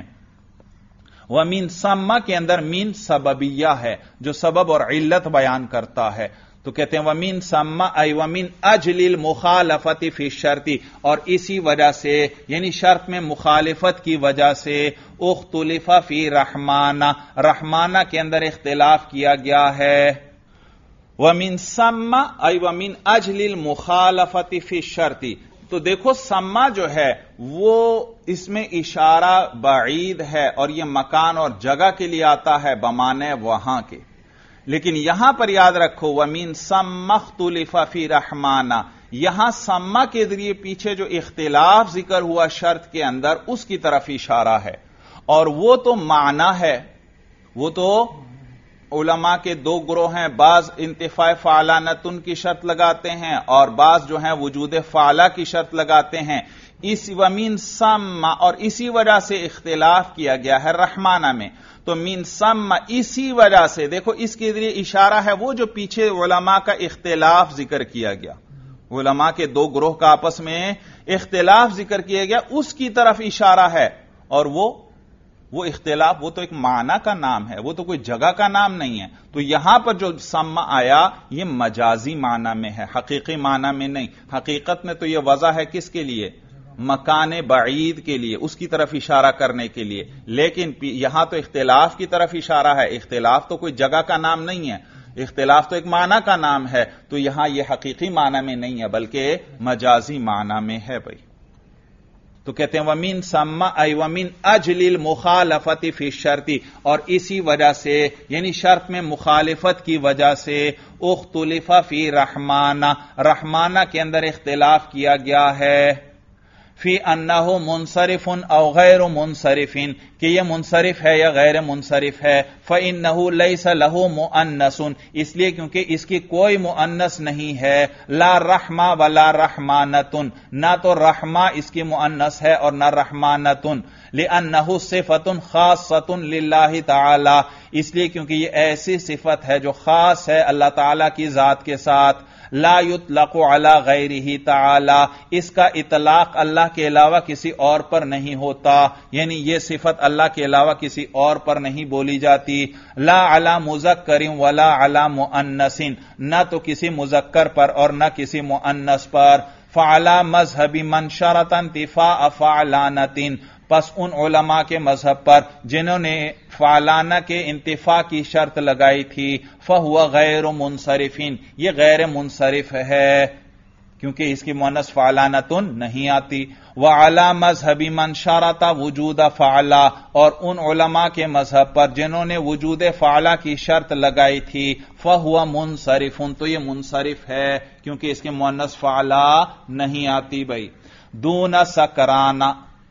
ومن ثم کے اندر من سببیہ ہے جو سبب اور علت بیان کرتا ہے، تو کہتے ہیں ومن ثم ای ومن اجل المخالفت فی الشرط، اور اسی وجہ سے یعنی شرط میں مخالفت کی وجہ سے، اختلف فی رحمانہ، رحمانہ کے اندر اختلاف کیا گیا ہے۔ ومن ثم ای ومن اجل المخالفت فی الشرط، تو دیکھو سما جو ہے وہ اس میں اشارہ بعید ہے اور یہ مکان اور جگہ کے لیے آتا ہے بمانے وہاں کے، لیکن یہاں پر یاد رکھو ومن ثم اختلف فی رحمانہ، یہاں سما کے ذریعے پیچھے جو اختلاف ذکر ہوا شرط کے اندر اس کی طرف اشارہ ہے، اور وہ تو معنی ہے، وہ تو علماء کے دو گروہ ہیں، بعض انتفاع فعلانتن کی شرط لگاتے ہیں اور بعض جو ہیں وجود فعلا کی شرط لگاتے ہیں۔ اس ومن ثم اور اسی وجہ سے اختلاف کیا گیا ہے رحمانہ میں، تو من ثم اسی وجہ سے، دیکھو اس کے ذریعے اشارہ ہے وہ جو پیچھے علماء کا اختلاف ذکر کیا گیا، علماء کے دو گروہ کا آپس میں اختلاف ذکر کیا گیا اس کی طرف اشارہ ہے، اور وہ اختلاف وہ تو ایک معنی کا نام ہے، وہ تو کوئی جگہ کا نام نہیں ہے۔ تو یہاں پر جو ثم آیا یہ مجازی معنی میں ہے، حقیقی معنی میں نہیں، حقیقت میں تو یہ وضع ہے کس کے لیے؟ مکان بعید کے لیے، اس کی طرف اشارہ کرنے کے لیے، لیکن یہاں تو اختلاف کی طرف اشارہ ہے، اختلاف تو کوئی جگہ کا نام نہیں ہے، اختلاف تو ایک معنی کا نام ہے، تو یہاں یہ حقیقی معنی میں نہیں ہے بلکہ مجازی معنی میں ہے بھائی۔ تو کہتے ہیں ومن ثم ای ومن اجل المخالفت فی الشرط، اور اسی وجہ سے یعنی شرط میں مخالفت کی وجہ سے، اختلف فی رحمانہ، رحمانہ کے اندر اختلاف کیا گیا ہے، فی انہ منصرف او غیر منصرف، کہ یہ منصرف ہے یا غیر منصرف ہے، فإنہ لیس لہ مؤنث، اس لیے کیونکہ اس کی کوئی مؤنث نہیں ہے، لا رحمہ ولا رحمانۃ، نہ تو رحمہ اس کی مؤنث ہے اور نہ رحمانۃ، لأنہ صفۃ خاصۃ للہ تعالی، اس لیے کیونکہ یہ ایسی صفت ہے جو خاص ہے اللہ تعالی کی ذات کے ساتھ، لا یطلق علی غیرہ تعالی، اس کا اطلاق اللہ کے علاوہ کسی اور پر نہیں ہوتا، یعنی یہ صفت اللہ کے علاوہ کسی اور پر نہیں بولی جاتی، لا علی مذکر ولا علی مؤنث، نہ تو کسی مذکر پر اور نہ کسی مؤنث پر، فعلی مذہب من شرط انتفاء فعلانۃ، پس ان علماء کے مذہب پر جنہوں نے فعلانہ کے انتفاع کی شرط لگائی تھی، فہو غیر منصرف، یہ غیر منصرف ہے۔ کیونکہ اس کی مؤنث فعلانتن نہیں آتی. وعلی مذہب من شرط وجود فعلا، اور ان علماء کے مذہب پر جنہوں نے وجود فعلا کی شرط لگائی تھی، فہو منصرف، تو یہ منصرف ہے کیونکہ اس کے مؤنث فعلا نہیں آتی. بھائی دون سکرانا،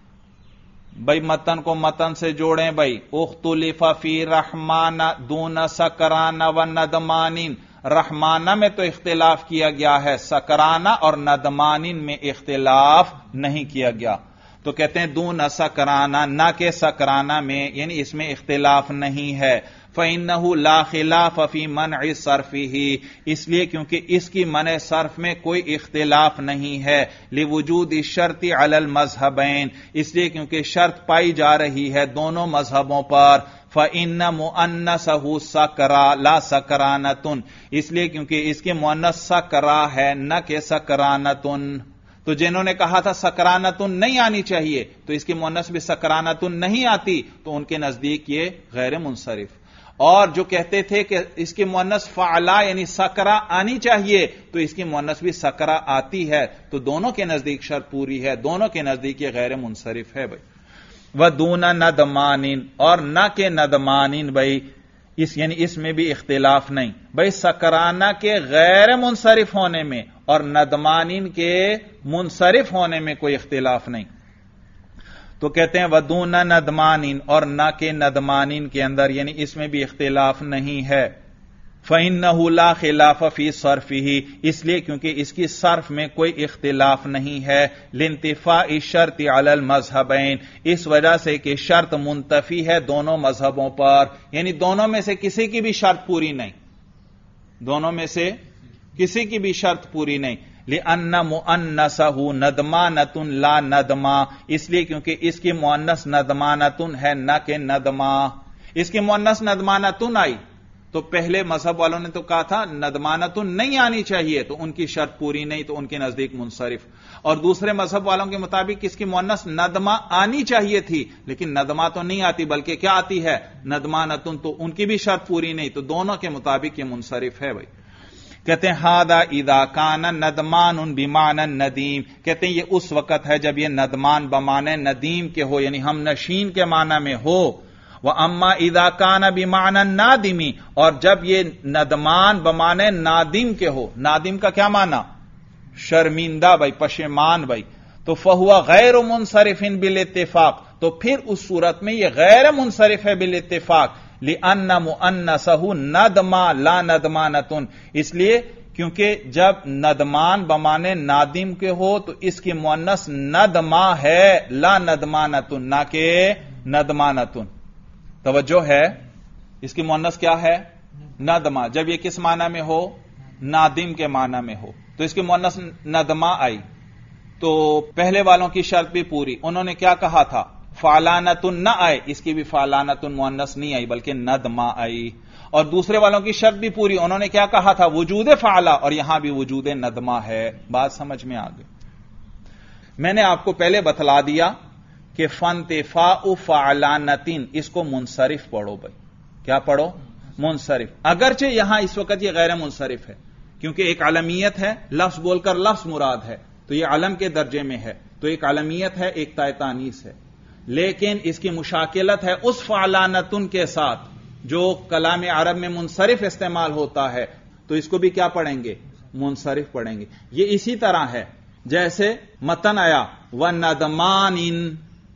بھائی متن کو متن سے جوڑیں. بھائی اختلف فی رحمان دون سکرانا و ندمانین، رحمانہ میں تو اختلاف کیا گیا ہے، سکرانہ اور ندمانین میں اختلاف نہیں کیا گیا. تو کہتے ہیں دون سکرانہ، نہ کہ سکرانہ میں، یعنی اس میں اختلاف نہیں ہے. فَإِنَّهُ لَا خِلَافَ فِي مَنْعِ صَرْفِهِ، اس لیے کیونکہ اس کی منع صرف میں کوئی اختلاف نہیں ہے. لِوُجُودِ الشَّرْطِ عَلَى الْمَذْهَبَيْنِ، اس لیے کیونکہ شرط پائی جا رہی ہے دونوں مذہبوں پر. فَإِنَّ مُؤَنَّثَهُ سَكْرَى لَا سَكْرَانَةٌ، اس لیے کیونکہ اس کے مؤنث سکرا ہے نہ کہ سکرانتن. تو جنہوں نے کہا تھا سکرانتن نہیں آنی چاہیے تو اس کی مؤنث بھی سکرانتن نہیں آتی، تو ان کے نزدیک یہ غیر منصرف. اور جو کہتے تھے کہ اس کی مؤنث فعلا یعنی سکرا آنی چاہیے تو اس کی مؤنث بھی سکرا آتی ہے، تو دونوں کے نزدیک شرط پوری ہے، دونوں کے نزدیک یہ غیر منصرف ہے. بھائی وَدُونَ ندمانین، اور نہ کہ ندمانین، بھائی یعنی اس میں بھی اختلاف نہیں. بھائی سکرانہ کے غیر منصرف ہونے میں اور ندمانین کے منصرف ہونے میں کوئی اختلاف نہیں. تو کہتے ہیں وَدُونَ ندمانین، اور نہ کہ ندمانین کے اندر، یعنی اس میں بھی اختلاف نہیں ہے. فَإِنَّهُ لَا خِلَافَ فِي صَرْفِهِ، اس لیے کیونکہ اس کی صرف میں کوئی اختلاف نہیں ہے. لِانْتِفَاءِ الشَّرْطِ عَلَى الْمَذْهَبَيْنِ، اس وجہ سے کہ شرط منتفی ہے دونوں مذہبوں پر، یعنی دونوں میں سے کسی کی بھی شرط پوری نہیں، دونوں میں سے کسی کی بھی شرط پوری نہیں. لِأَنَّ مُؤَنَّثَهُ نَدْمَانَةٌ لَا نَدْمَا، اس لیے کیونکہ اس کی مؤنث ندمانتن ہے نہ کہ ندما. اس کی مؤنث ندمانتن آئی تو پہلے مذہب والوں نے تو کہا تھا ندمانتن نہیں آنی چاہیے، تو ان کی شرط پوری نہیں، تو ان کے نزدیک منصرف. اور دوسرے مذہب والوں کے مطابق اس کی مؤنث ندما آنی چاہیے تھی لیکن ندما تو نہیں آتی بلکہ کیا آتی ہے ندمانتن، تو ان کی بھی شرط پوری نہیں، تو دونوں کے مطابق یہ منصرف ہے. بھائی کہتے ہیں ہاذا اذا کان ندمان بمعنى ندیم، کہتے ہیں یہ اس وقت ہے جب یہ ندمان بمعنی ندیم کے ہو، یعنی ہم نشین کے معنی میں ہو. وَأَمَّا إِذَا كَانَ بِمَعْنَى النَّادِمِ، اور جب یہ ندمان بمعنی نادم کے ہو، نادم کا کیا معنی؟ شرمندہ بھائی، پشیمان بھائی. تو فَهُوَ غَيْرُ مُنصَرِفٍ بِالْاتِّفَاق، تو پھر اس صورت میں یہ غیر منصرف ہے بالاتفاق. لِأَنَّ مُؤَنَّثَهُ نَدْمَا لَا نَدْمَانَةٌ، اس لیے کیونکہ جب ندمان بمعنی نادم کے ہو تو اس کی مؤنث ندما ہے لا ندمانتن، نہ کہ ندمانتن. توجہ ہے، اس کی مؤنث کیا ہے؟ ندما. جب یہ کس معنی میں ہو؟ نادم کے معنی میں ہو، تو اس کی مؤنث ندما آئی تو پہلے والوں کی شرط بھی پوری. انہوں نے کیا کہا تھا؟ فعلانتن نہ آئے، اس کی بھی فعلانتن مؤنث نہیں آئی بلکہ ندما آئی. اور دوسرے والوں کی شرط بھی پوری، انہوں نے کیا کہا تھا؟ وجود فعلا، اور یہاں بھی وجود ندما ہے. بات سمجھ میں آ گئی. میں نے آپ کو پہلے بتلا دیا کہ فانتفاء فعلانتن، اس کو منصرف پڑھو. بھائی کیا پڑھو؟ منصرف. اگرچہ یہاں اس وقت یہ غیر منصرف ہے کیونکہ ایک علمیت ہے، لفظ بول کر لفظ مراد ہے تو یہ علم کے درجے میں ہے، تو ایک علمیت ہے، ایک تائے تانیث ہے، لیکن اس کی مشاکلت ہے اس فعلانتن کے ساتھ جو کلام عرب میں منصرف استعمال ہوتا ہے، تو اس کو بھی کیا پڑھیں گے؟ منصرف پڑھیں گے. یہ اسی طرح ہے جیسے متن آیا وَنَدْمَانٍ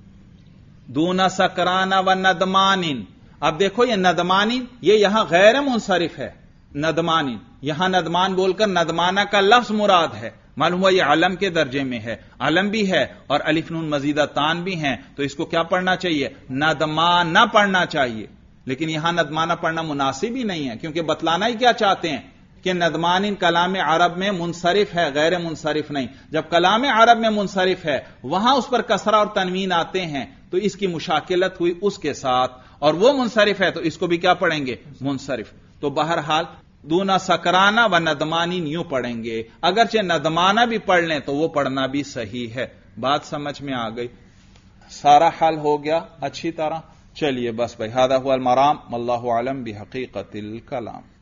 دون سکرانہ وَنَدْمَانٍ. اب دیکھو یہ ندمانین یہ یہاں غیر منصرف ہے. ندمانین یہاں ندمان بول کر ندمانہ کا لفظ مراد ہے، معلوم ہوا یہ علم کے درجے میں ہے، علم بھی ہے اور الف نون مزیدہ تان بھی ہیں، تو اس کو کیا پڑھنا چاہیے؟ ندمانہ پڑھنا چاہیے. لیکن یہاں ندمانہ پڑھنا مناسب ہی نہیں ہے کیونکہ بتلانا ہی کیا چاہتے ہیں کہ ندمانین کلام عرب میں منصرف ہے، غیر منصرف نہیں. جب کلام عرب میں منصرف ہے وہاں اس پر کسرہ اور تنوین آتے ہیں تو اس کی مشاکلت ہوئی اس کے ساتھ، اور وہ منصرف ہے تو اس کو بھی کیا پڑھیں گے؟ منصرف. تو بہرحال دونا سکرانہ و ندمانین یوں پڑھیں گے، اگرچہ ندمانہ بھی پڑھ لیں تو وہ پڑھنا بھی صحیح ہے. بات سمجھ میں آ گئی؟ سارا حل ہو گیا اچھی طرح. چلیے بس بھائی، ھذا ھو المرام، واللہ اعلم بحقیقت الکلام.